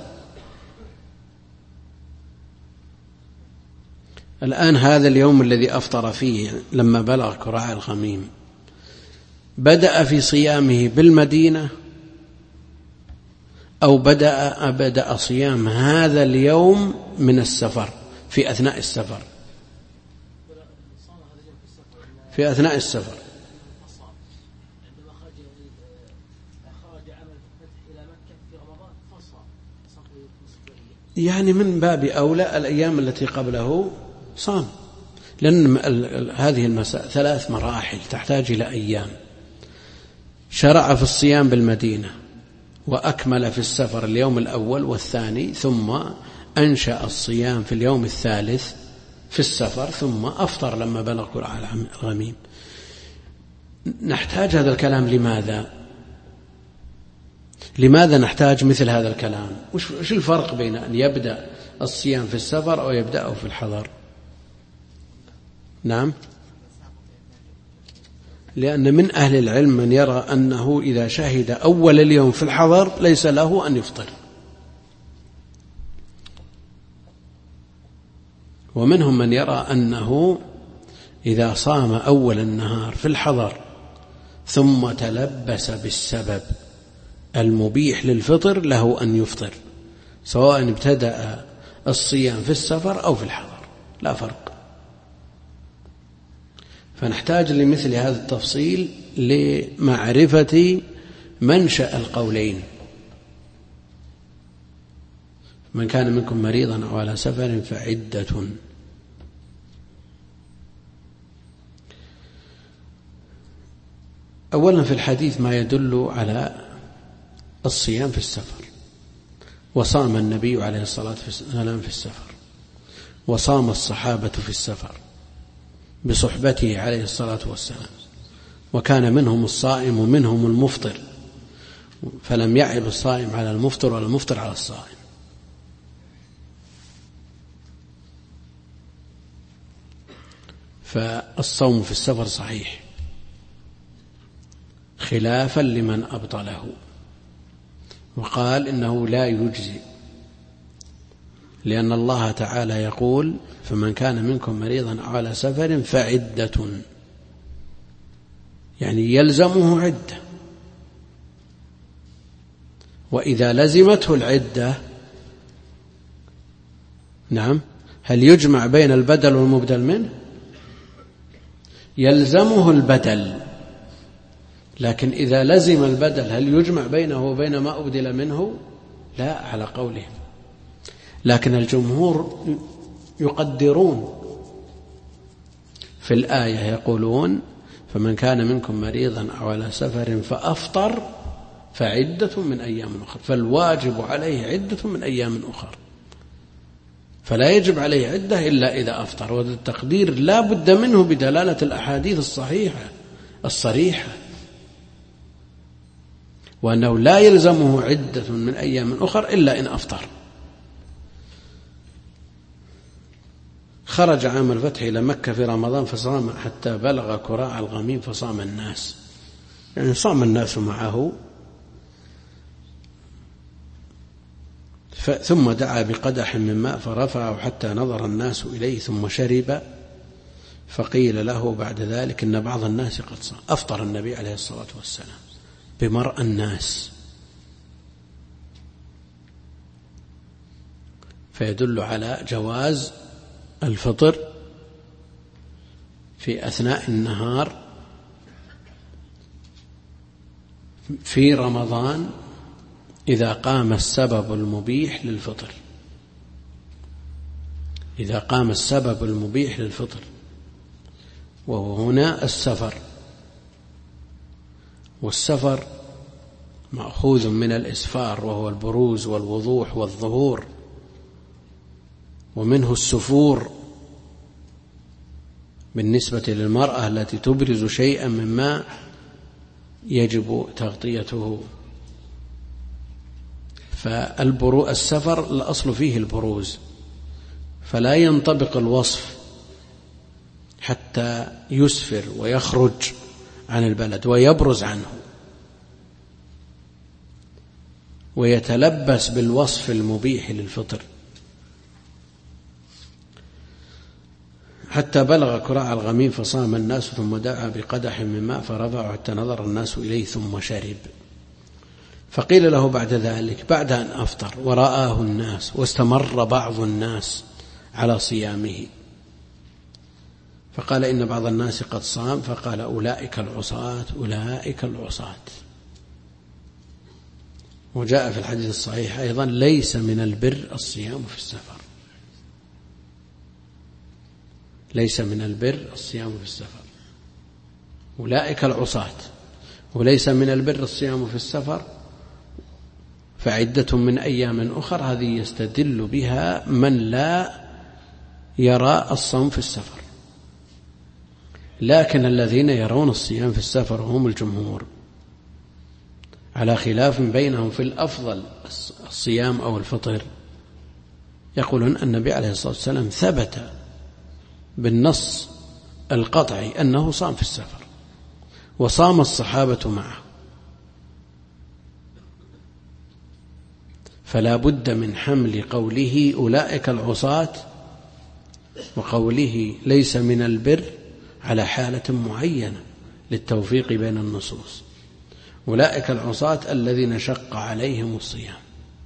الآن هذا اليوم الذي أفطر فيه لما بلغ كراع الغميم بدأ في صيامه بالمدينة، أو بدأ صيام هذا اليوم من السفر في أثناء السفر؟ في أثناء السفر. يعني من باب أولى الأيام التي قبله صام، لأن هذه المسألة 3 مراحل تحتاج إلى أيام. شرع في الصيام بالمدينة، وأكمل في السفر اليوم الأول والثاني، ثم أنشأ الصيام في اليوم الثالث في السفر، ثم أفطر لما بلغ كراع الغميم. نحتاج هذا الكلام لماذا نحتاج مثل هذا الكلام؟ وش الفرق بين أن يبدأ الصيام في السفر أو يبدأه في الحضر؟ نعم، لأن من أهل العلم من يرى أنه إذا شهد أول اليوم في الحضر ليس له أن يفطر، ومنهم من يرى أنه إذا صام أول النهار في الحضر ثم تلبس بالسبب المبيح للفطر له أن يفطر، سواء ابتدأ الصيام في السفر أو في الحضر، لا فرق. فنحتاج لمثل هذا التفصيل لمعرفة منشأ القولين. من كان منكم مريضا أو على سفر فعدة. أولا في الحديث ما يدل على الصيام في السفر، وصام النبي عليه الصلاة والسلام في السفر، وصام الصحابة في السفر بصحبته عليه الصلاة والسلام، وكان منهم الصائم ومنهم المفطر، فلم يعب الصائم على المفطر ولا المفطر على الصائم. فالصوم في السفر صحيح، خلافا لمن أبطله وقال إنه لا يجزي، لأن الله تعالى يقول: فمن كان منكم مريضا أو على سفر فعدة، يعني يلزمه عدة. وإذا لزمته العدة، نعم، هل يجمع بين البدل والمبدل منه؟ يلزمه البدل، لكن إذا لزم البدل هل يجمع بينه وبين ما أبدل منه؟ لا، على قولهم. لكن الجمهور يقدرون في الآية، يقولون: فمن كان منكم مريضا أو على سفر فأفطر فعدة من أيام أخر، فالواجب عليه عدة من أيام أخر، فلا يجب عليه عدة إلا إذا أفطر. وهذا التقدير لا بد منه بدلالة الأحاديث الصحيحة الصريحة، وأنه لا يلزمه عدة من أيام أخر إلا إن أفطر. خرج عام الفتح إلى مكة في رمضان فصام حتى بلغ كراع الغميم فصام الناس، يعني صام الناس معه، ثم دعا بقدح من ماء فرفعه حتى نظر الناس إليه ثم شرب، فقيل له بعد ذلك إن بعض الناس قد صام. أفطر النبي عليه الصلاة والسلام بمرأى الناس، فيدل على جواز الفطر في أثناء النهار في رمضان إذا قام السبب المبيح للفطر، إذا قام السبب المبيح للفطر، وهو هنا السفر. والسفر مأخوذ من الإسفار، وهو البروز والوضوح والظهور، ومنه السفور بالنسبة للمرأة التي تبرز شيئا مما يجب تغطيته. فالسفر الأصل فيه البروز، فلا ينطبق الوصف حتى يسفر ويخرج عن البلد ويبرز عنه ويتلبس بالوصف المبيح للفطر، حتى بلغ كراع الغميم فصام الناس ثم دعا بقدح من ماء فرفعه حتى نظر الناس إليه ثم شرب. فقيل له بعد ذلك بعد أن أفطر ورآه الناس واستمر بعض الناس على صيامه، فقال إن بعض الناس قد صام، فقال أولئك العصاة أولئك العصاة. وجاء في الحديث الصحيح أيضا ليس من البر الصيام في السفر، ليس من البر الصيام في السفر، أولئك العصاة، وليس من البر الصيام في السفر، فعدة من أيام أخر. هذه يستدل بها من لا يرى الصوم في السفر، لكن الذين يرون الصيام في السفر هم الجمهور، على خلاف بينهم في الأفضل الصيام أو الفطر. يقولون النبي عليه الصلاة والسلام ثبت بالنص القطعي أنه صام في السفر، وصام الصحابة معه، فلا بد من حمل قوله أولئك العصاة وقوله ليس من البر على حالة معينة للتوفيق بين النصوص. أولئك العصاة الذين شق عليهم الصيام.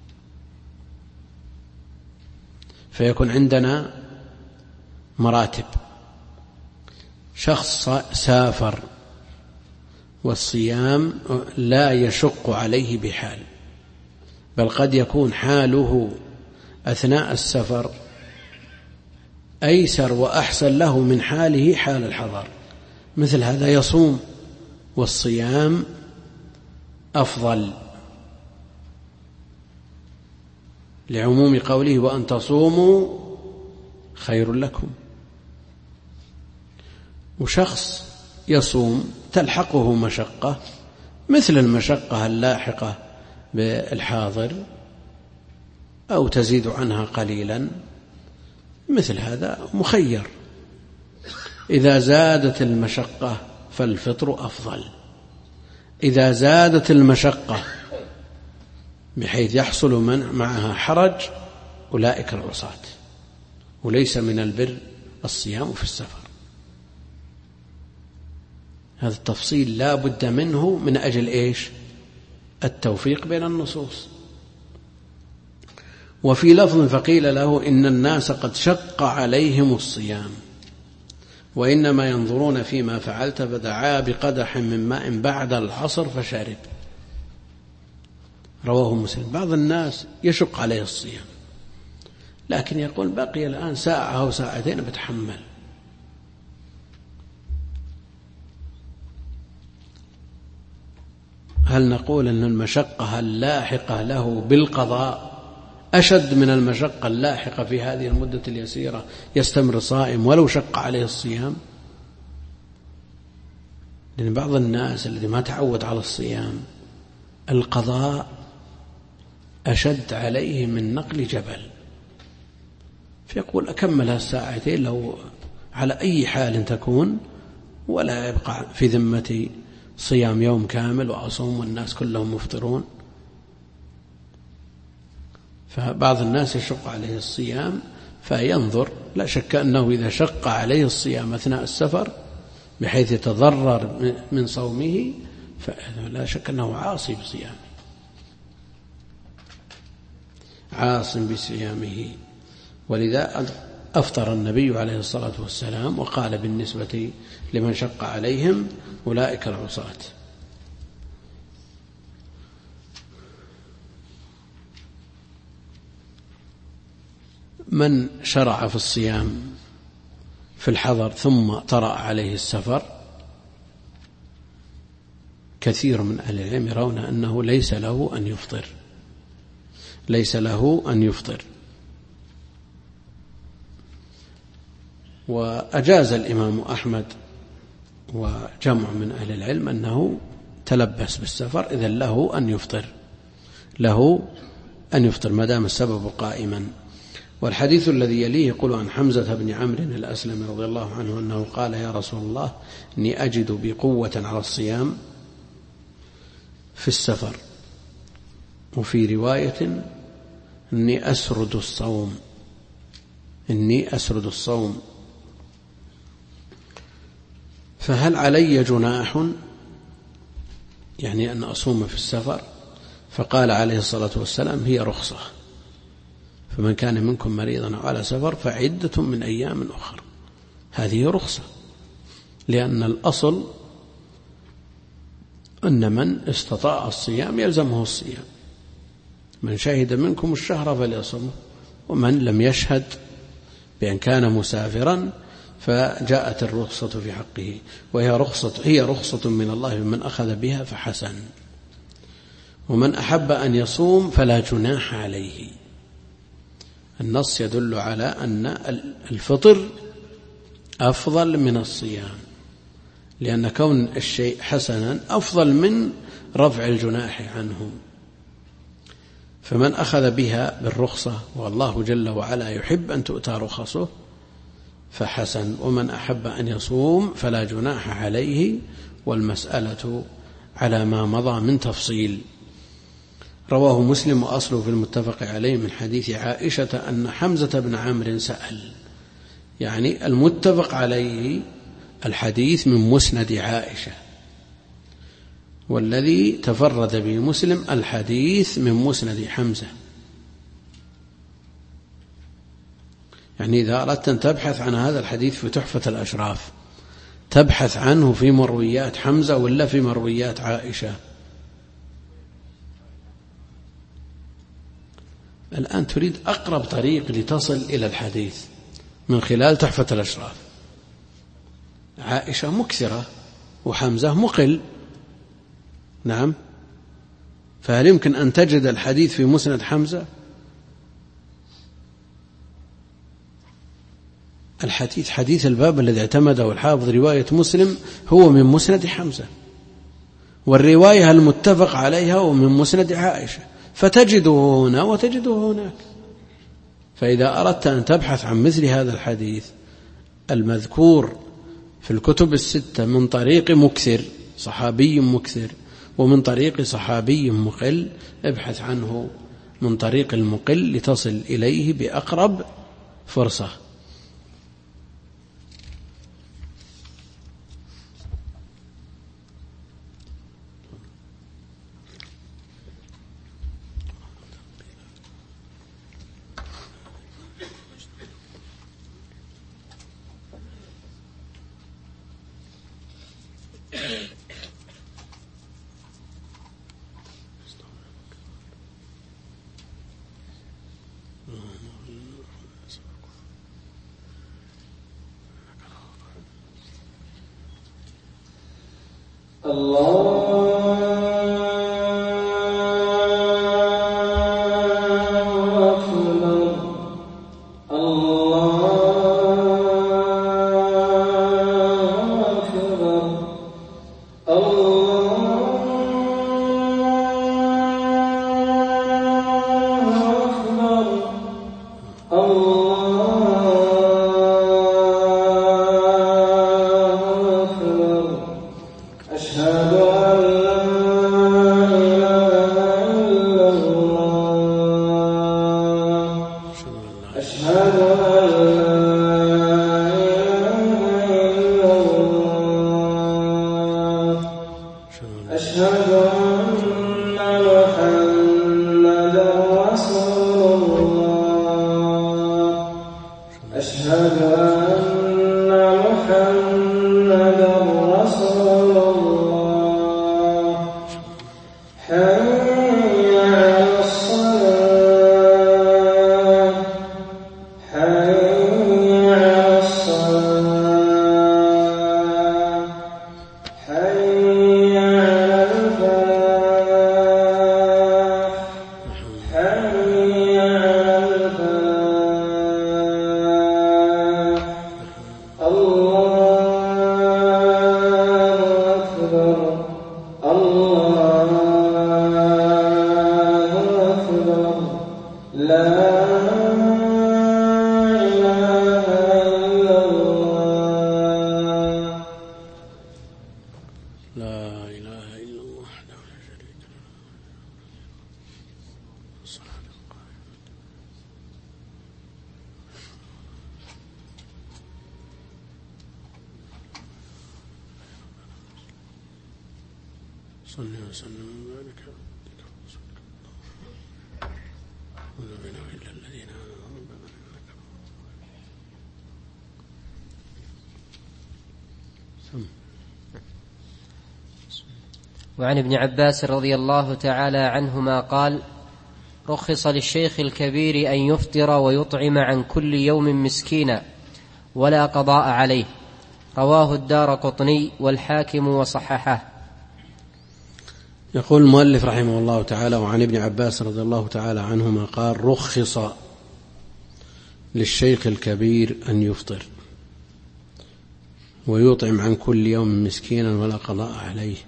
فيكون عندنا مراتب: شخص سافر والصيام لا يشق عليه بحال، بل قد يكون حاله أثناء السفر أيسر وأحسن له من حاله حال الحضر، مثل هذا يصوم والصيام أفضل، لعموم قوله وأن تصوموا خير لكم. وشخص يصوم تلحقه مشقة مثل المشقة اللاحقة بالحاضر أو تزيد عنها قليلا، مثل هذا مخير. إذا زادت المشقة فالفطر أفضل، إذا زادت المشقة بحيث يحصل معها حرج أولئك العصاة. وليس من البر الصيام في السفر. هذا التفصيل لا بد منه من أجل إيش؟ التوفيق بين النصوص. وفي لفظ فقيل له إن الناس قد شق عليهم الصيام وإنما ينظرون فيما فعلت، فدعا بقدح من ماء بعد العصر فشرب. رواه مسلم. بعض الناس يشق عليه الصيام لكن يقول بقي الآن ساعة أو ساعتين بتحمل. هل نقول أن المشقة اللاحقة له بالقضاء أشد من المشقة اللاحقة في هذه المدة اليسيرة يستمر صائم ولو شق عليه الصيام؟ لأن بعض الناس الذي ما تعود على الصيام القضاء أشد عليه من نقل جبل، فيقول أكمل هالساعتين لو على أي حال تكون، ولا يبقى في ذمتي صيام يوم كامل وأصوم والناس كلهم مفطرون. فبعض الناس يشق عليه الصيام فينظر. لا شك أنه إذا شق عليه الصيام أثناء السفر بحيث يتضرر من صومه فلا شك أنه عاصي بصيامه، عاص بصيامه. ولذا أفطر النبي عليه الصلاة والسلام وقال بالنسبة لمن شق عليهم أولئك العصاة. من شرع في الصيام في الحضر ثم طرأ عليه السفر كثير من أهل العلم يرون أنه ليس له أن يفطر، ليس له أن يفطر. وأجاز الإمام أحمد وجمع من أهل العلم أنه تلبس بالسفر إذن له أن يفطر، له أن يفطر ما دام السبب قائما. والحديث الذي يليه يقول عن حمزة بن عمرو الأسلمي رضي الله عنه أنه قال يا رسول الله إني أجد بقوة على الصيام في السفر، وفي رواية إني أسرد الصوم، إني أسرد الصوم، فهل علي جناح يعني أن أصوم في السفر؟ فقال عليه الصلاة والسلام هي رخصة، فمن كان منكم مريضا أو على سفر فعدة من أيام أخرى. هذه رخصة، لأن الأصل أن من استطاع الصيام يلزمه الصيام، من شهد منكم الشهر فليصمه، ومن لم يشهد بأن كان مسافرا فجاءت الرخصة في حقه، هي رخصة من الله من أخذ بها فحسن. ومن أحب أن يصوم فلا جناح عليه. النص يدل على أن الفطر أفضل من الصيام، لأن كون الشيء حسنا أفضل من رفع الجناح عنه. فمن أخذ بها بالرخصة والله جل وعلا يحب أن تؤتى رخصه فحسن، ومن أحب أن يصوم فلا جناح عليه، والمسألة على ما مضى من تفصيل. رواه مسلم وأصله في المتفق عليه من حديث عائشة أن حمزة بن عمرو سأل، يعني المتفق عليه الحديث من مسند عائشة، والذي تفرد به مسلم الحديث من مسند حمزة. يعني إذا أردت أن تبحث عن هذا الحديث في تحفة الأشراف تبحث عنه في مرويات حمزة ولا في مرويات عائشة؟ الآن تريد أقرب طريق لتصل إلى الحديث من خلال تحفة الأشراف. عائشة مكثرة وحمزة مقل، نعم، فهل يمكن أن تجد الحديث في مسند حمزة؟ الحديث حديث الباب الذي اعتمده الحافظ رواية مسلم هو من مسند حمزة، والرواية المتفق عليها هو من مسند عائشة، فتجده هنا وتجده هناك. فإذا أردت أن تبحث عن مثل هذا الحديث المذكور في الكتب الستة من طريق مكثر صحابي مكثر ومن طريق صحابي مقل، ابحث عنه من طريق المقل لتصل إليه بأقرب فرصة. أشهد أن أشهد أن محمدا رسول الله أشهد أن محمدا رسول الله حي على الصلاة حي على الصلاة حي على الفلاح حي على الفلاح الله أكبر الله أكبر لا إله إلا الله لا إله إلا الله وحده لا شريك له الصلاة القائمة صل وسلم وبارك على عبدك ورسولك ولا بنا إلا الذين آمنوا ربنا إنك وعن ابن عباس رضي الله تعالى عنهما قال: رخص للشيخ الكبير أن يفطر ويطعم عن كل يوم مسكينا ولا قضاء عليه. رواه الدارقطني والحاكم وصححه. يقول المؤلف رحمه الله تعالى: وعن ابن عباس رضي الله تعالى عنهما قال: رخص للشيخ الكبير أن يفطر ويطعم عن كل يوم مسكينا ولا قضاء عليه.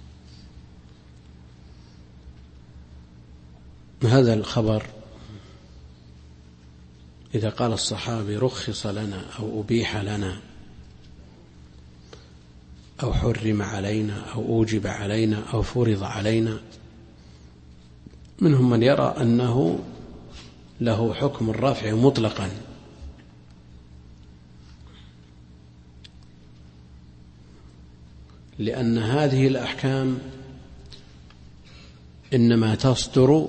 هذا الخبر إذا قال الصحابي رخص لنا أو أبيح لنا أو حرم علينا أو أوجب علينا أو فرض علينا، منهم من يرى أنه له حكم الرفع مطلقا، لأن هذه الأحكام إنما تصدر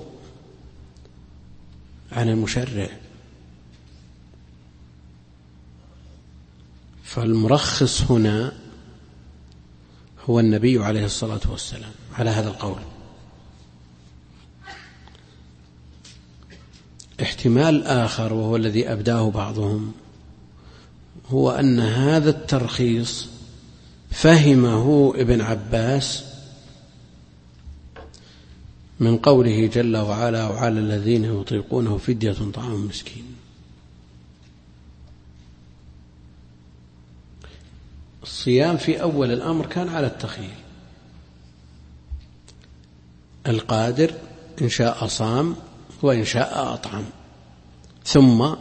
عن المشرع، فالمرخص هنا هو النبي عليه الصلاة والسلام على هذا القول. احتمال آخر وهو الذي أبداه بعضهم هو أن هذا الترخيص فهمه ابن عباس من قوله جل وعلا: وعلى الذين يطيقونه فدية طعام مسكين. الصيام في أول الأمر كان على التخيير، القادر إن شاء صام وإن شاء أطعم، ثم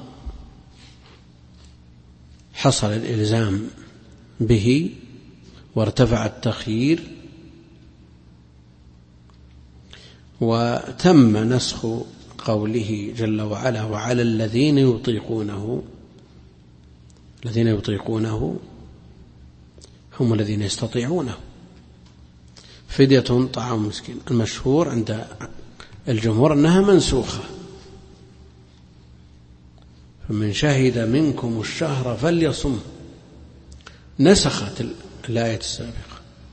حصل الإلزام به وارتفع التخيير وتم نسخ قوله جل وعلا: وعلى الذين يطيقونه. الذين يطيقونه هم الذين يستطيعونه، فدية طعام مسكين. المشهور عند الجمهور أنها منسوخة، فمن شهد منكم الشهر فليصم، نسخت الآية السابقة.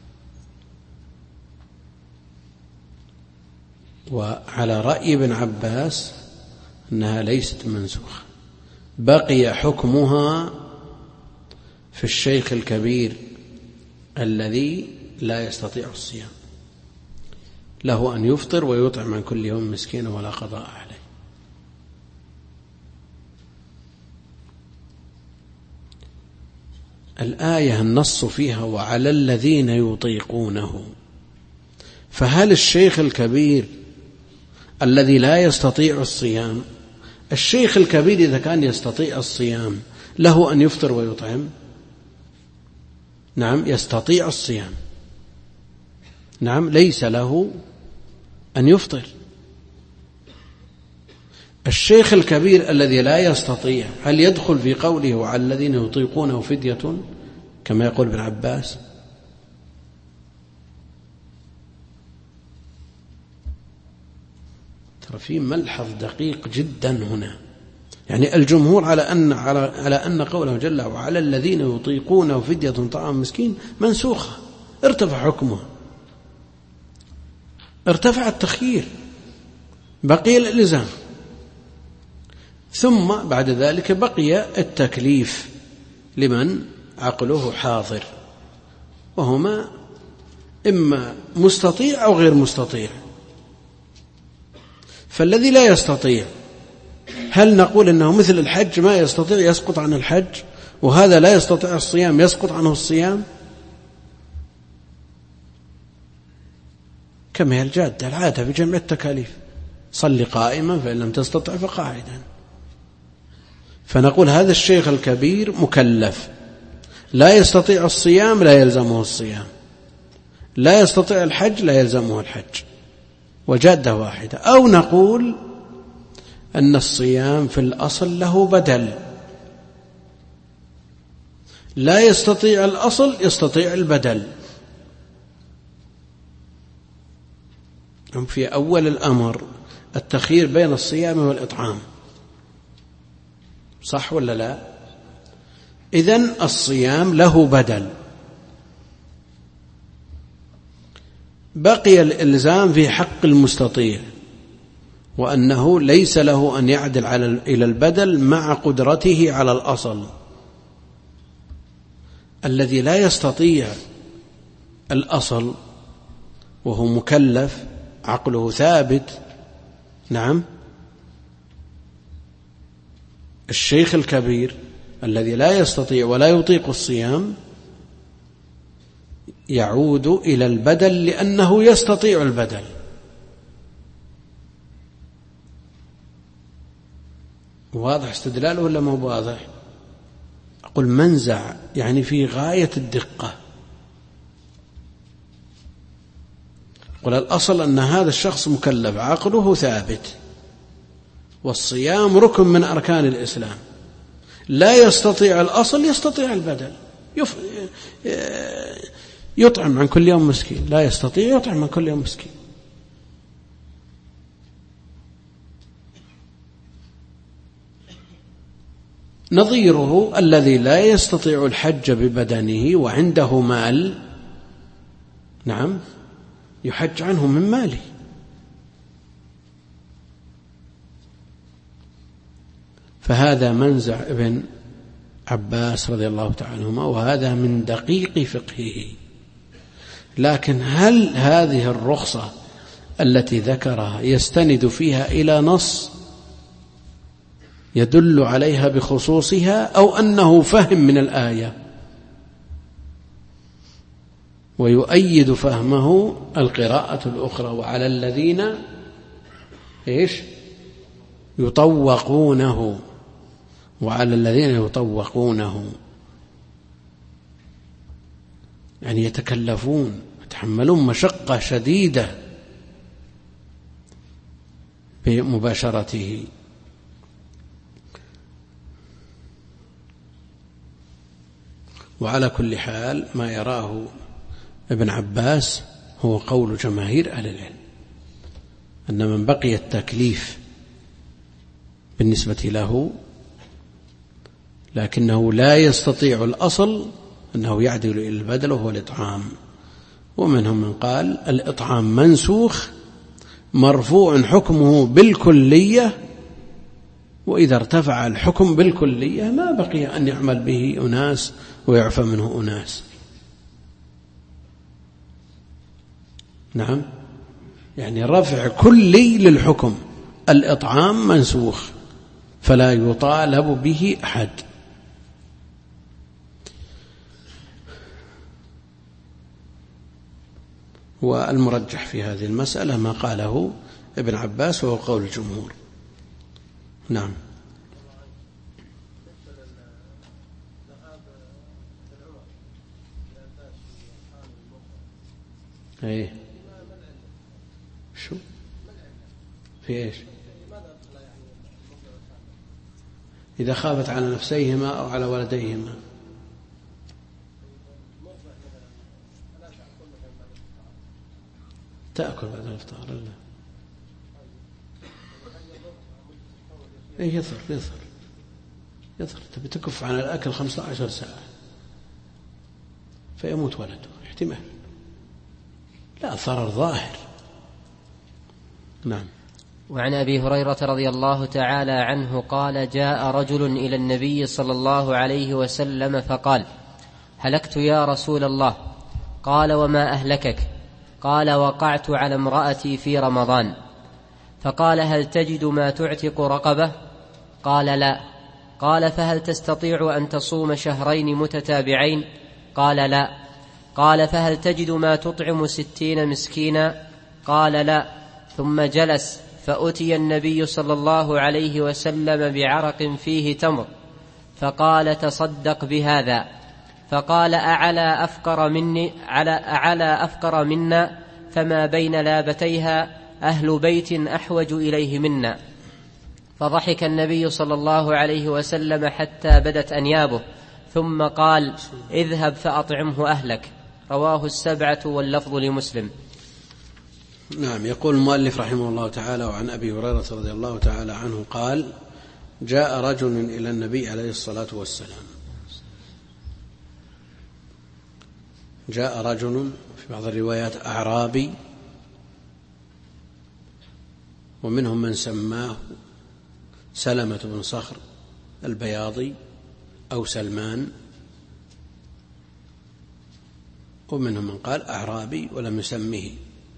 وعلى رأي ابن عباس أنها ليست منسوخة، بقي حكمها في الشيخ الكبير الذي لا يستطيع الصيام، له أن يفطر ويطعم عن كل يوم مسكين ولا قضاء عليه. الآية النص فيها وعلى الذين يطيقونه، فهل الشيخ الكبير الذي لا يستطيع الصيام، الشيخ الكبير إذا كان يستطيع الصيام له أن يفطر ويطعم؟ نعم يستطيع الصيام، نعم ليس له أن يفطر. الشيخ الكبير الذي لا يستطيع هل يدخل في قوله وعلى الذين يطيقونه فدية كما يقول ابن عباس؟ وفي ملحظ دقيق جدا هنا، يعني الجمهور على أن قوله جل وعلا الذين يطيقونه فدية طعام مسكين منسوخة، ارتفع حكمه، ارتفع التخيير، بقي الإلزام، ثم بعد ذلك بقي التكليف لمن عقله حاضر، وهما إما مستطيع أو غير مستطيع. فالذي لا يستطيع هل نقول أنه مثل الحج ما يستطيع يسقط عن الحج، وهذا لا يستطيع الصيام يسقط عنه الصيام؟ كما هي الجادة العادة في جميع التكاليف، صل قائما فإن لم تستطع فقاعدا. فنقول هذا الشيخ الكبير مكلف، لا يستطيع الصيام لا يلزمه الصيام، لا يستطيع الحج لا يلزمه الحج، وجادة واحدة. أو نقول أن الصيام في الأصل له بدل، لا يستطيع الأصل يستطيع البدل. في أول الأمر التخيير بين الصيام والإطعام، صح ولا لا؟ إذن الصيام له بدل، بقي الإلزام في حق المستطيع، وأنه ليس له أن يعدل إلى البدل مع قدرته على الأصل. الذي لا يستطيع الأصل وهو مكلف عقله ثابت، نعم، الشيخ الكبير الذي لا يستطيع ولا يطيق الصيام يعود إلى البدل لأنه يستطيع البدل. واضح استدلاله ولا ما هو واضح؟ أقول منزع يعني في غاية الدقة. قل الأصل أن هذا الشخص مكلف عقله ثابت، والصيام ركن من أركان الإسلام، لا يستطيع الأصل يستطيع البدل، يطعم عن كل يوم مسكين، لا يستطيع يطعم عن كل يوم مسكين. نظيره الذي لا يستطيع الحج ببدنه وعنده مال، نعم، يحج عنه من ماله. فهذا منزع ابن عباس رضي الله تعالى عنهما، وهذا من دقيق فقهه. لكن هل هذه الرخصة التي ذكرها يستند فيها إلى نص يدل عليها بخصوصها، أو أنه فهم من الآية ويؤيد فهمه القراءة الأخرى وعلى الذين يطوقونه، وعلى الذين يطوقونه يعني يتكلفون يتحملون مشقة شديدة بمباشرته. وعلى كل حال ما يراه ابن عباس هو قول جماهير أهل العلم، أن من بقي التكليف بالنسبة له لكنه لا يستطيع الأصل أنه يعدل إلى البدل وهو الإطعام. ومنهم من قال الإطعام منسوخ مرفوع حكمه بالكلية، وإذا ارتفع الحكم بالكلية ما بقي أن يعمل به أناس ويعفى منه أناس. نعم، يعني رفع كلي للحكم، الإطعام منسوخ فلا يطالب به أحد. والمرجح في هذه المسألة ما قاله ابن عباس وهو قول الجمهور. نعم. ايه شو في ايش؟ إذا خافت على نفسيهما أو على ولديهما. تأكل بعد الإفطار. لا إيه يظهر تبي تكف عن الأكل 15 ساعة فيموت ولده، احتمال، لا ضرر ظاهر. نعم. وعن أبي هريرة رضي الله تعالى عنه قال: جاء رجل إلى النبي صلى الله عليه وسلم فقال: هلكت يا رسول الله. قال: وما أهلكك؟ قال: وقعت على امرأتي في رمضان. فقال: هل تجد ما تعتق رقبة؟ قال: لا. قال: فهل تستطيع أن تصوم شهرين متتابعين؟ قال: لا. قال: فهل تجد ما تطعم 60 مسكينا؟ قال: لا. ثم جلس، فأتي النبي صلى الله عليه وسلم بعرق فيه تمر، فقال: تصدق بهذا. فقال: أعلى أفقر منا، فما بين لابتيها أهل بيت أحوج إليه منا. فضحك النبي صلى الله عليه وسلم حتى بدت أنيابه، ثم قال: اذهب فأطعمه أهلك. رواه السبعة واللفظ لمسلم. نعم. يقول المؤلف رحمه الله تعالى: وعن أبي هريرة رضي الله تعالى عنه قال: جاء رجل إلى النبي عليه الصلاة والسلام. جاء رجل في بعض الروايات أعرابي، ومنهم من سماه سلمة بن صخر البياضي أو سلمان، ومنهم من قال أعرابي ولم يسمه.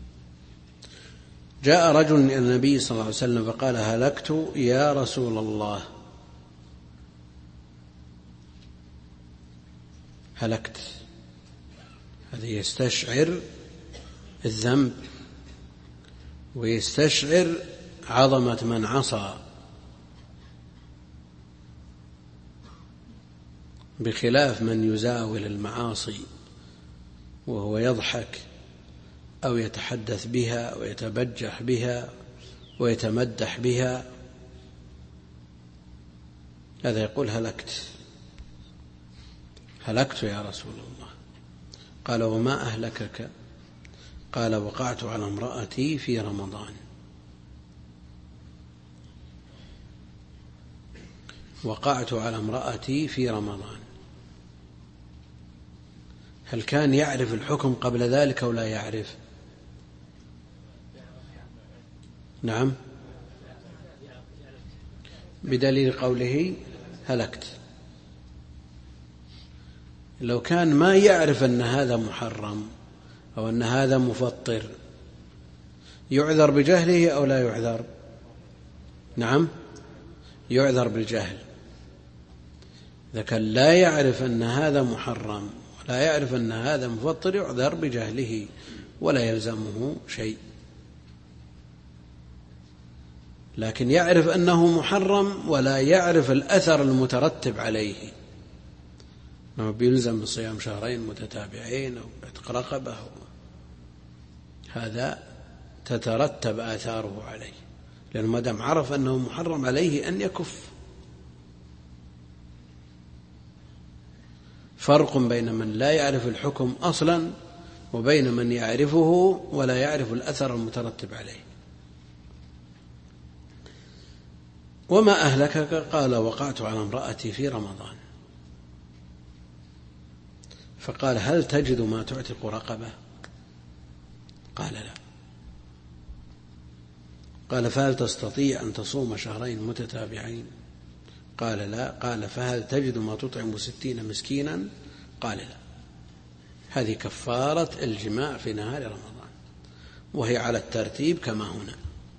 جاء رجل إلى النبي صلى الله عليه وسلم فقال: هلكت يا رسول الله. هلكت، هذا يستشعر الذنب ويستشعر عظمة من عصى، بخلاف من يزاول المعاصي وهو يضحك أو يتحدث بها ويتبجح بها ويتمدح بها، هذا يقول: هلكت يا رسول الله. قال: وما أهلكك؟ قال: وقعت على امرأتي في رمضان. وقعت على امرأتي في رمضان. هل كان يعرف الحكم قبل ذلك أو لا يعرف؟ نعم، بدليل قوله هلكت. لو كان ما يعرف أن هذا محرم أو أن هذا مفطر يعذر بجهله أو لا يعذر؟ نعم، يعذر بالجهل. إذا كان لا يعرف أن هذا محرم ولا يعرف أن هذا مفطر يعذر بجهله ولا يلزمه شيء. لكن يعرف أنه محرم ولا يعرف الأثر المترتب عليه، أنه بيلزم بصيام شهرين متتابعين أو عتق رقبة، هذا تترتب آثاره عليه، لأنه ما دام عرف أنه محرم عليه أن يكف. فرق بين من لا يعرف الحكم أصلا وبين من يعرفه ولا يعرف الأثر المترتب عليه. وما أهلكك؟ قال: وقعت على امرأتي في رمضان. فقال: هل تجد ما تعتق رقبة؟ قال: لا. قال: فهل تستطيع أن تصوم شهرين متتابعين؟ قال: لا. قال: فهل تجد ما تطعم 60 مسكينا؟ قال: لا. هذه كفارة الجماع في نهار رمضان، وهي على الترتيب كما هنا.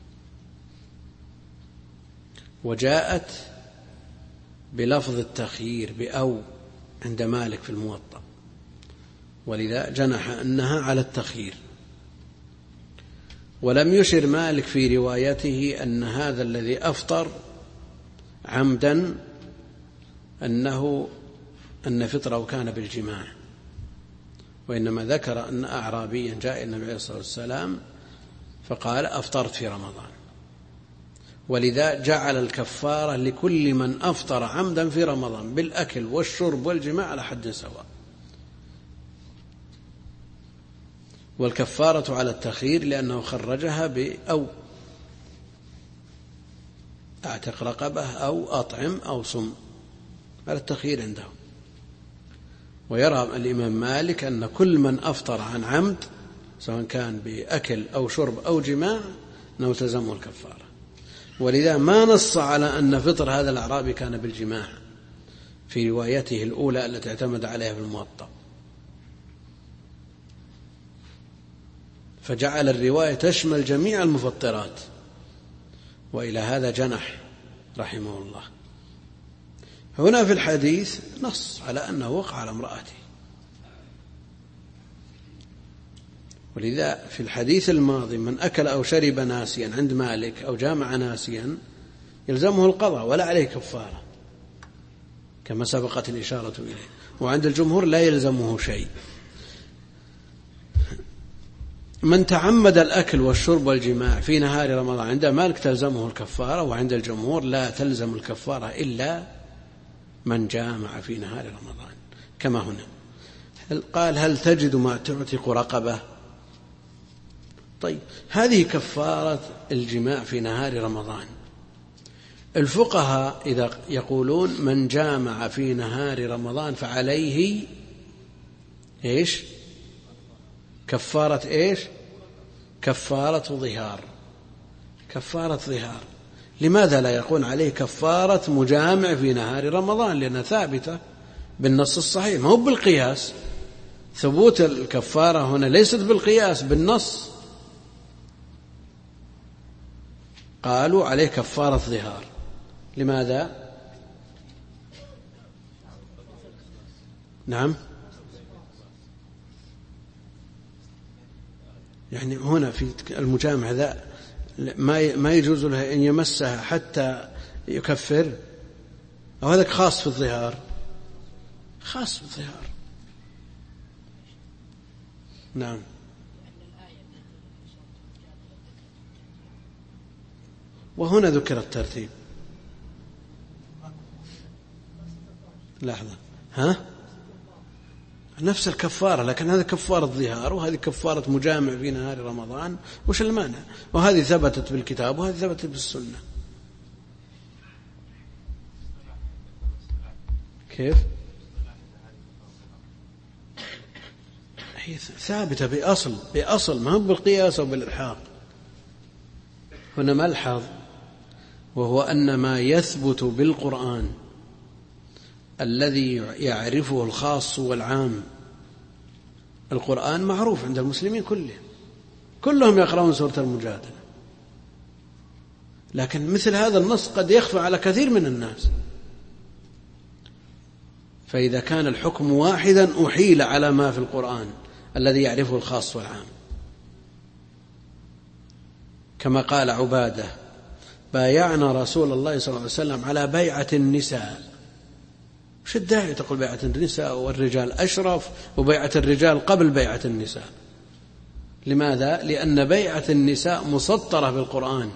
وجاءت بلفظ التخيير بأو عند مالك في الموطأ، ولذا جنح أنها على التخيير. ولم يشر مالك في روايته أن هذا الذي أفطر عمدا أن فطره كان بالجماع، وإنما ذكر أن أعرابيا جاء النبي عليه الصلاة والسلام فقال: أفطرت في رمضان. ولذا جعل الكفارة لكل من أفطر عمدا في رمضان بالأكل والشرب والجماع على حد سواء. والكفارة على التخيير لأنه خرجها بأو. أعتق رقبة أو أطعم أو صم، على التخيير عنده. ويرى الإمام مالك أن كل من أفطر عن عمد سواء كان بأكل أو شرب أو جماع أنه تلزمه الكفارة، ولذا ما نص على أن فطر هذا الأعرابي كان بالجماع في روايته الأولى التي اعتمد عليها في الموطأ، فجعل الرواية تشمل جميع المفطرات، وإلى هذا جنح رحمه الله. هنا في الحديث نص على أنه وقع على امرأته، ولذا في الحديث الماضي من أكل أو شرب ناسيا عند مالك أو جامع ناسيا يلزمه القضاء ولا عليه كفارة كما سبقت الإشارة إليه، وعند الجمهور لا يلزمه شيء. من تعمد الأكل والشرب والجماع في نهار رمضان عند مالك تلزمه الكفارة، وعند الجمهور لا تلزم الكفارة إلا من جامع في نهار رمضان كما هنا. قال هل تجد ما تعتق رقبة؟ طيب هذه كفارة الجماع في نهار رمضان. الفقهاء إذا يقولون من جامع في نهار رمضان فعليه إيش؟ كفارة إيش؟ كفارة ظهار. كفارة ظهار. لماذا لا يقول عليه كفارة مجامع في نهار رمضان؟ لأنها ثابتة بالنص الصحيح، ما هو بالقياس. ثبوت الكفارة هنا ليست بالقياس، بالنص. قالوا عليه كفارة ظهار. لماذا؟ نعم، يعني هنا في المجامع ذا ما يجوز له أن يمسها حتى يكفر، أو هذا خاص في الظهار؟ خاص في الظهار. نعم. وهنا ذكر الترتيب. لحظة، نفس الكفارة، لكن هذا كفارة ظهار وهذه كفارة مجامع في نهار رمضان. وش المانع؟ وهذه ثبتت بالكتاب وهذه ثبتت بالسنة. كيف؟ هي ثابتة بأصل ما هو بالقياس أو بالإلحاق. هنا ملحظ، وهو أن ما يثبت بالقرآن الذي يعرفه الخاص والعام. القرآن معروف عند المسلمين كلهم يقرؤون سورة المجادلة، لكن مثل هذا النص قد يخفى على كثير من الناس، فإذا كان الحكم واحدا أحيل على ما في القرآن الذي يعرفه الخاص والعام. كما قال عبادة: بايعنا رسول الله صلى الله عليه وسلم على بيعة النساء. وش الداعي تقول بيعة النساء والرجال أشرف، وبيعة الرجال قبل بيعة النساء؟ لماذا؟ لأن بيعة النساء مسطرة بالقرآن،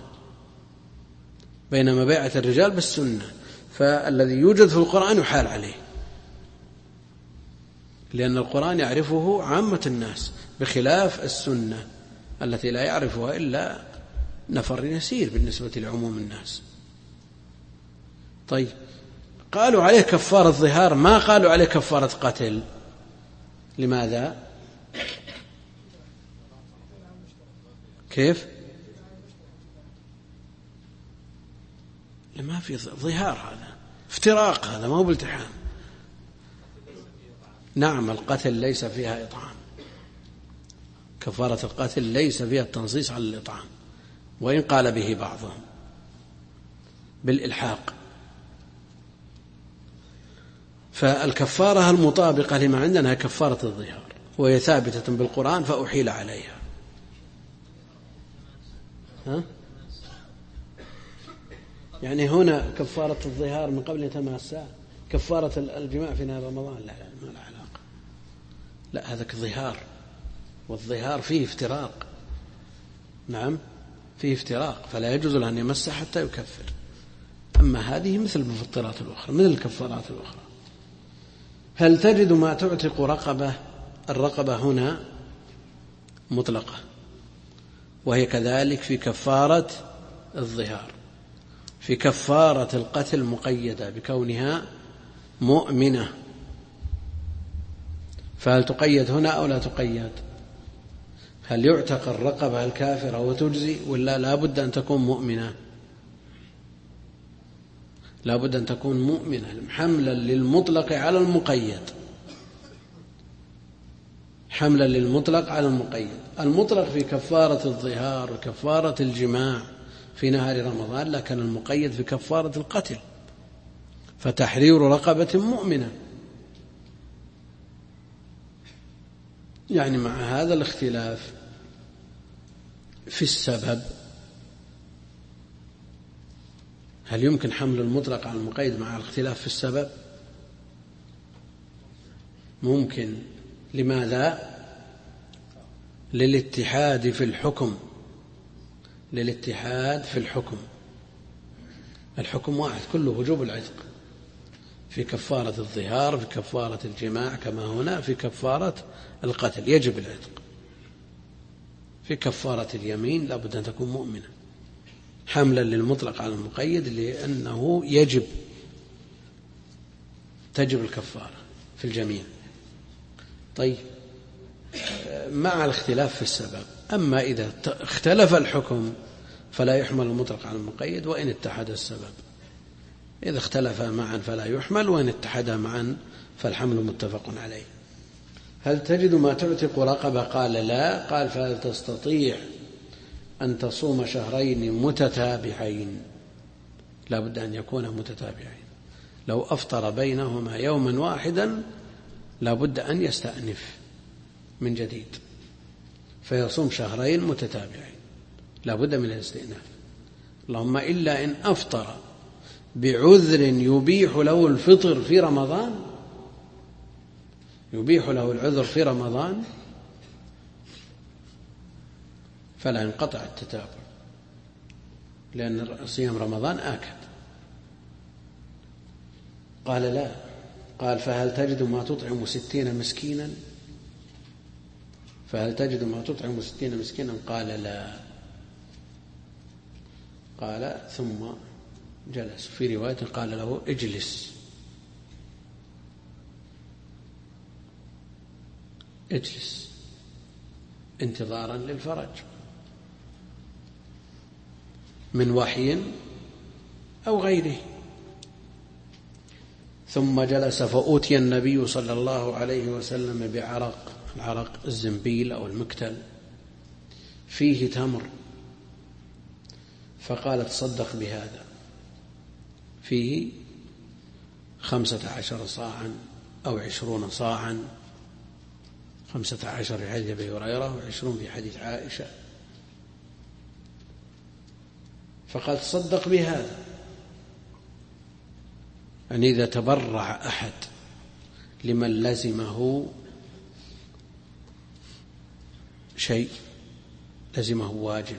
بينما بيعة الرجال بالسنة، فالذي يوجد في القرآن يحال عليه، لأن القرآن يعرفه عامة الناس بخلاف السنة التي لا يعرفها إلا نفر يسير بالنسبة لعموم الناس. طيب، قالوا عليه كفارة ظهار، ما قالوا عليه كفارة قتل. لماذا؟ كيف؟ لما في ظهار، هذا افتراق، هذا ما هو بالتحام. نعم، القتل ليس فيها إطعام. كفارة القتل ليس فيها التنصيص على الإطعام، وإن قال به بعضهم بالإلحاق. فالكفارة المطابقة لما عندنا كفارة الظهار، وهي ثابتة بالقرآن فأحيل عليها. يعني هنا كفارة الظهار من قبل يتماسى، كفارة الجماع في نهار رمضان لا ما لا علاقة. لا، هذا ظهار، والظهار فيه افتراق. نعم، فيه افتراق، فلا يجوز له أن يمسه حتى يكفر. أما هذه مثل المفطرات الأخرى، مثل الكفارات الأخرى. هل تجد ما تعتق رقبة؟ الرقبة هنا مطلقة، وهي كذلك في كفارة الظهار. في كفارة القتل مقيدة بكونها مؤمنة، فهل تقيد هنا أو لا تقيد؟ هل يعتق الرقبة الكافرة وتجزي ولا لا بد أن تكون مؤمنة؟ لا بد أن تكون مؤمنة حملا للمطلق على المقيد، حملا للمطلق على المقيد. المطلق في كفارة الظهار وكفارة الجماع في نهار رمضان، لكن المقيد في كفارة القتل، فتحرير رقبة مؤمنة. يعني مع هذا الاختلاف في السبب، هل يمكن حمل المطلق على المقيد مع الاختلاف في السبب؟ ممكن. لماذا؟ للاتحاد في الحكم، للاتحاد في الحكم. الحكم واحد كله وجوب العتق في كفارة الظهار، في كفارة الجماع، كما هنا في كفارة القتل يجب العتق. في كفارة اليمين لا بد أن تكون مؤمنة، حملا للمطلق على المقيد، لأنه تجب الكفارة في الجميع. طيب، مع الاختلاف في السبب. أما إذا اختلف الحكم فلا يحمل المطلق على المقيد وإن اتحد السبب. إذا اختلفا معا فلا يحمل، وإن اتحدا معا فالحمل متفق عليه. هل تجد ما تعتق رقبة؟ قال لا. قال فهل تستطيع أن تصوم شهرين متتابعين؟ لا بد أن يكون متتابعين. لو أفطر بينهما يوما واحدا لا بد أن يستأنف من جديد، فيصوم شهرين متتابعين، لا بد من الاستئناف. اللهم إلا إن أفطر بعذر يبيح له الفطر في رمضان، يبيح له العذر في رمضان، فلا ينقطع التتابع، لأن صيام رمضان آكد. قال لا. قال فهل تجد ما تطعم 60 مسكينا؟ فهل تجد ما تطعم 60 مسكينا؟ قال لا. قال ثم جلس. في رواية قال له اجلس، اجلس انتظارا للفرج من وحي أو غيره. ثم جلس فأوتي النبي صلى الله عليه وسلم بعرق، العرق الزنبيل أو المكتل، فيه تمر، فقال تصدق بهذا، فيه 15 صاعا أو 20 صاعا، 15 في حديث أبي هريرة و20 في حديث عائشة. فقال تصدق بهذا. يعني إذا تبرع أحد لمن لزمه شيء، لزمه واجب،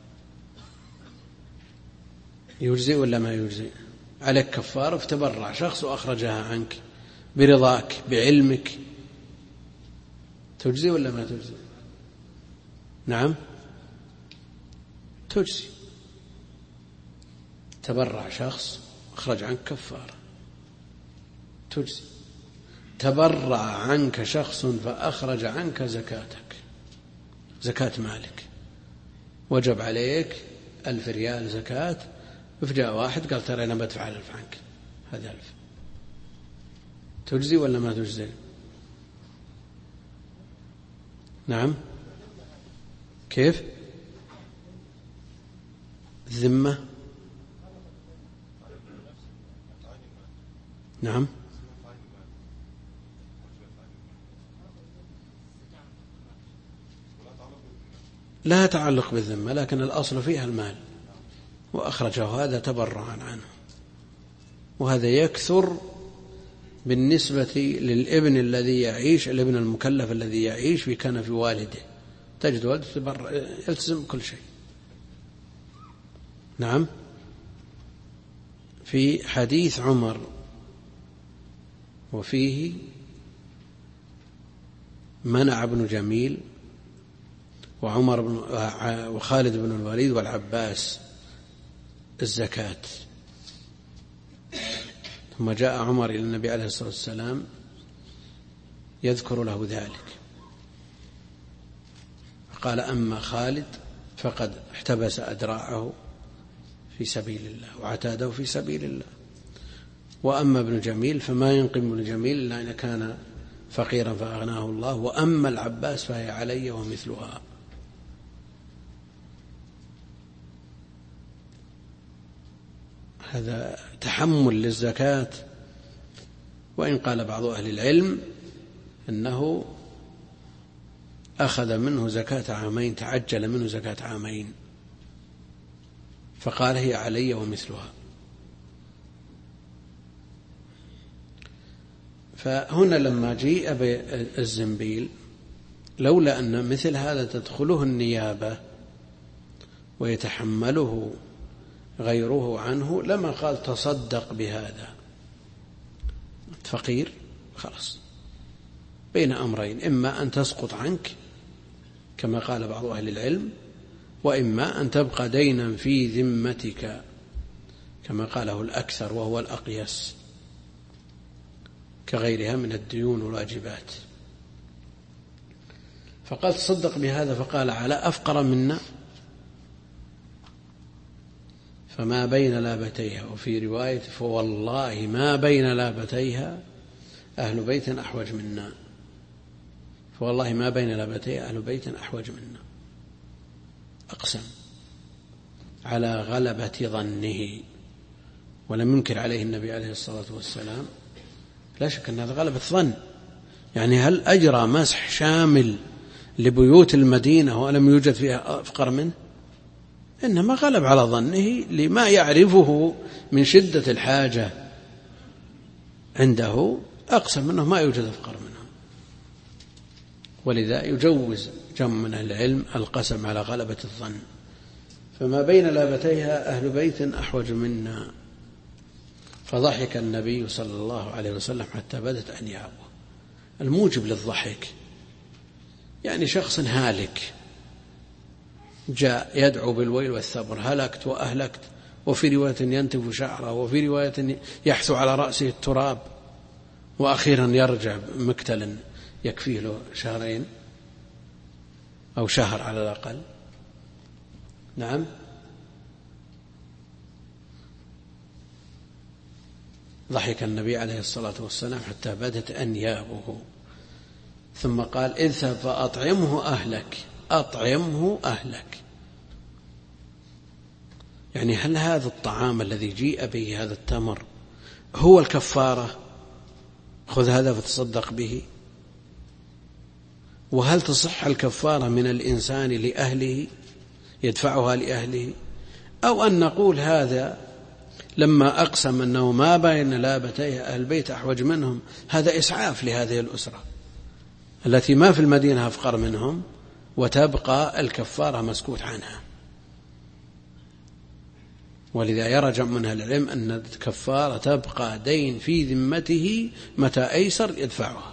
يجزئ ولا ما يجزئ؟ عليك كفارة، فتبرع شخص وأخرجها عنك برضاك بعلمك، تجزئ ولا ما تجزئ؟ نعم تجزئ. تبرع شخص أخرج عنك كفارة تجزئ. تبرع عنك شخص فأخرج عنك زكاتك، زكاة مالك، وجب عليك 1000 ريال زكاة، فجاء واحد قال ترى أنا بدفع 1000 عنك، هذا 1000، تجزي ولا ما تجزي؟ نعم. كيف؟ الذمة. نعم. لا تعلق بالذمة، لكن الأصل فيها المال، وأخرجه هذا تبرعا عنه. وهذا يكثر بالنسبة للابن الذي يعيش، الابن المكلف الذي يعيش في كنف والده، تجد والده يلتزم كل شيء. نعم. في حديث عمر وفيه منع ابن جميل وخالد بن الوليد والعباس الزكاة ثم جاء عمر إلى النبي عليه الصلاة والسلام يذكر له ذلك، قال: أما خالد فقد احتبس أدراعه في سبيل الله وعتاده في سبيل الله، وأما ابن جميل فما ينقم ابن جميل إلا إن كان فقيرا فأغناه الله، وأما العباس فهي علي ومثلها. هذا تحمل للزكاة، وإن قال بعض أهل العلم أنه أخذ منه زكاة عامين، تعجل منه زكاة عامين، فقال: هي علي ومثلها. فهنا لما جيء بالزنبيل، لولا أن مثل هذا تدخله النيابة ويتحمله غيره عنه لما قال تصدق بهذا. فقير خلاص بين أمرين: إما أن تسقط عنك كما قال بعض أهل العلم، وإما أن تبقى دينا في ذمتك كما قاله الأكثر وهو الأقيس، كغيرها من الديون والواجبات. فقال: تصدق بهذا، فقال: على أفقر منا، فما بين لابتيها، وفي رواية: فوالله ما بين لابتيها أهل بيت أحوج منا، فوالله ما بين لابتيها أهل بيت أحوج منا. أقسم على غلبة ظنه، ولم ينكر عليه النبي عليه الصلاة والسلام. لا شك أن هذا غلبة ظن، يعني هل أجرى مسح شامل لبيوت المدينة ولم يوجد فيها أفقر منه؟ إنما غلب على ظنه لما يعرفه من شدة الحاجة عنده، أقسم أنه ما يوجد أفقر منه. ولذا يجوز جمع من العلم القسم على غلبة الظن. فما بين لابتيها أهل بيت أحوج منا. فضحك النبي صلى الله عليه وسلم حتى بدت أنيابه. الموجب للضحك يعني شخص هالك جاء يدعو بالويل والثبر: هلكت وأهلكت، وفي رواية ينتف شعره، وفي رواية يحثو على رأسه التراب، وأخيرا يرجع مكتلا يكفيه له شهرين أو شهر على الأقل. نعم. ضحك النبي عليه الصلاة والسلام حتى بدت أنيابه، ثم قال: اذهب فأطعمه أهلك، أطعمه أهلك. يعني هل هذا الطعام الذي جيء به، هذا التمر، هو الكفارة؟ خذ هذا فتصدق به. وهل تصح الكفارة من الإنسان لأهله يدفعها لأهله، أو أن نقول هذا لما أقسم أنه ما بين لابتيه أهل البيت أحوج منهم، هذا إسعاف لهذه الأسرة التي ما في المدينة أفقر منهم، وتبقى الكفارة مسكوت عنها. ولذا يرى جمع من أهل العلم أن الكفارة تبقى دين في ذمته متى أيسر يدفعها.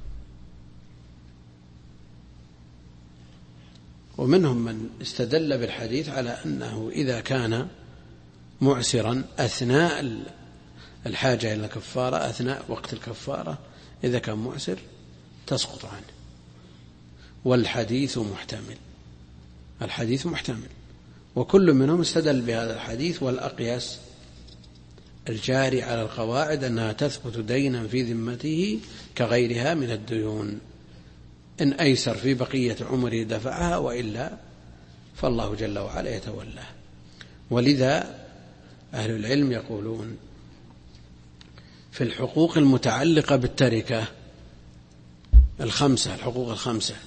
ومنهم من استدل بالحديث على أنه إذا كان معسرا أثناء الحاجة إلى الكفارة، أثناء وقت الكفارة إذا كان معسر تسقط عنه. والحديث محتمل، الحديث محتمل، وكل منهم استدل بهذا الحديث والأقياس الجاري على القواعد أنها تثبت دينا في ذمته كغيرها من الديون، إن أيسر في بقية عمره دفعها، وإلا فالله جل وعلا يتولاه. ولذا أهل العلم يقولون في الحقوق المتعلقة بالتركة الخمسة، الحقوق الخمسة: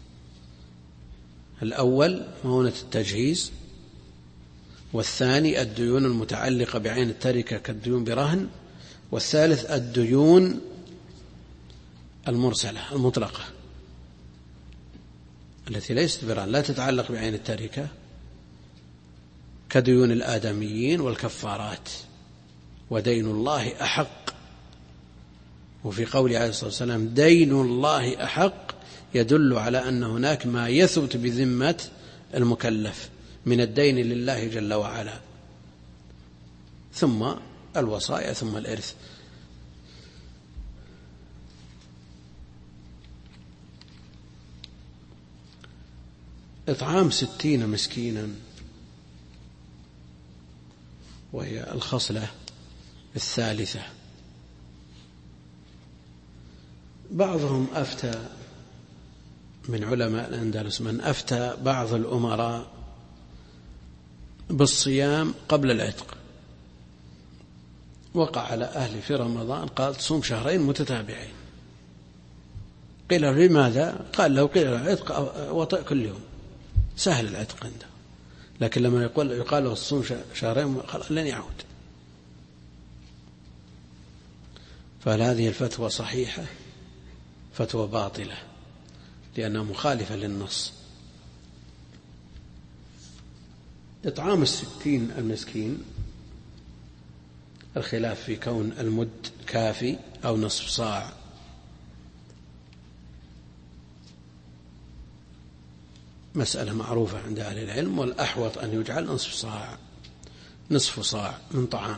الأول مؤونة التجهيز، والثاني الديون المتعلقة بعين التركة كالديون برهن، والثالث الديون المرسلة المطلقة التي ليست برهن، لا تتعلق بعين التركة، كديون الآدميين والكفارات. ودين الله أحق، وفي قوله عليه الصلاة والسلام: دين الله أحق، يدل على أن هناك ما يثبت بذمة المكلف من الدين لله جل وعلا، ثم الوصايا، ثم الإرث. إطعام 60 مسكينا، وهي الخصلة الثالثة. بعضهم أفتى من علماء الأندلس، من أفتى بعض الأمراء بالصيام قبل العتق، وقع على أهل في رمضان قال تصوم شهرين متتابعين. قيل لماذا؟ قال لو قيل العتق وطئ كل يوم سهل العتق عنده، لكن لما يقال له تصوم شهرين لن يعود. فهل هذه الفتوى صحيحة؟ فتوى باطلة، لأنها مخالفة للنص. إطعام 60 المسكين الخلاف في كون المد كافي أو نصف صاع. مسألة معروفة عند أهل العلم، والأحوط أن يجعل نصف صاع من طعام.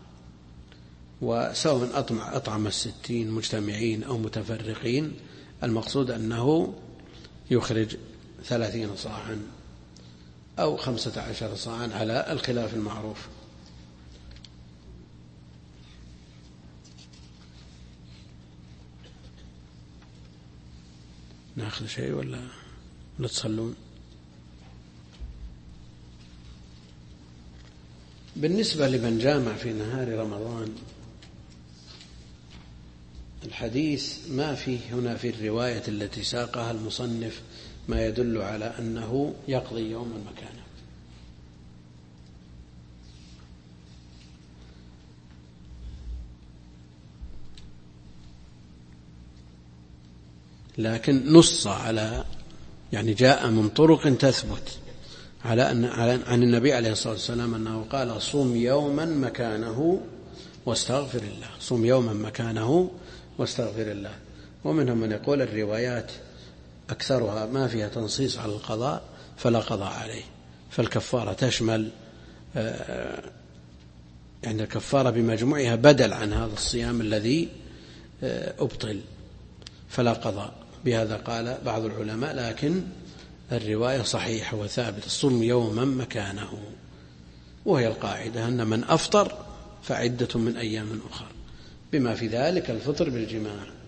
وسواء أطعم 60 مجتمعين أو متفرقين، المقصود أنه يخرج 30 صاعا أو 15 صاعا على الخلاف المعروف. نأخذ شيء ولا تصلون؟ بالنسبة لمن جامع في نهار رمضان، الحديث ما فيه هنا في الرواية التي ساقها المصنف ما يدل على أنه يقضي يوما مكانه، لكن نص على، يعني جاء من طرق تثبت على أن عن النبي عليه الصلاة والسلام أنه قال صوم يوما مكانه واستغفر الله، صوم يوما مكانه واستغفر الله. ومنهم من يقول الروايات أكثرها ما فيها تنصيص على القضاء فلا قضاء عليه، فالكفارة تشمل يعني الكفارة بمجموعها بدل عن هذا الصيام الذي أبطل، فلا قضاء. بهذا قال بعض العلماء، لكن الرواية صحيحة وثابتة، صم يوما مكانه، وهي القاعدة أن من أفطر فعدة من أيام أخرى، بما في ذلك الفطر بالجماع.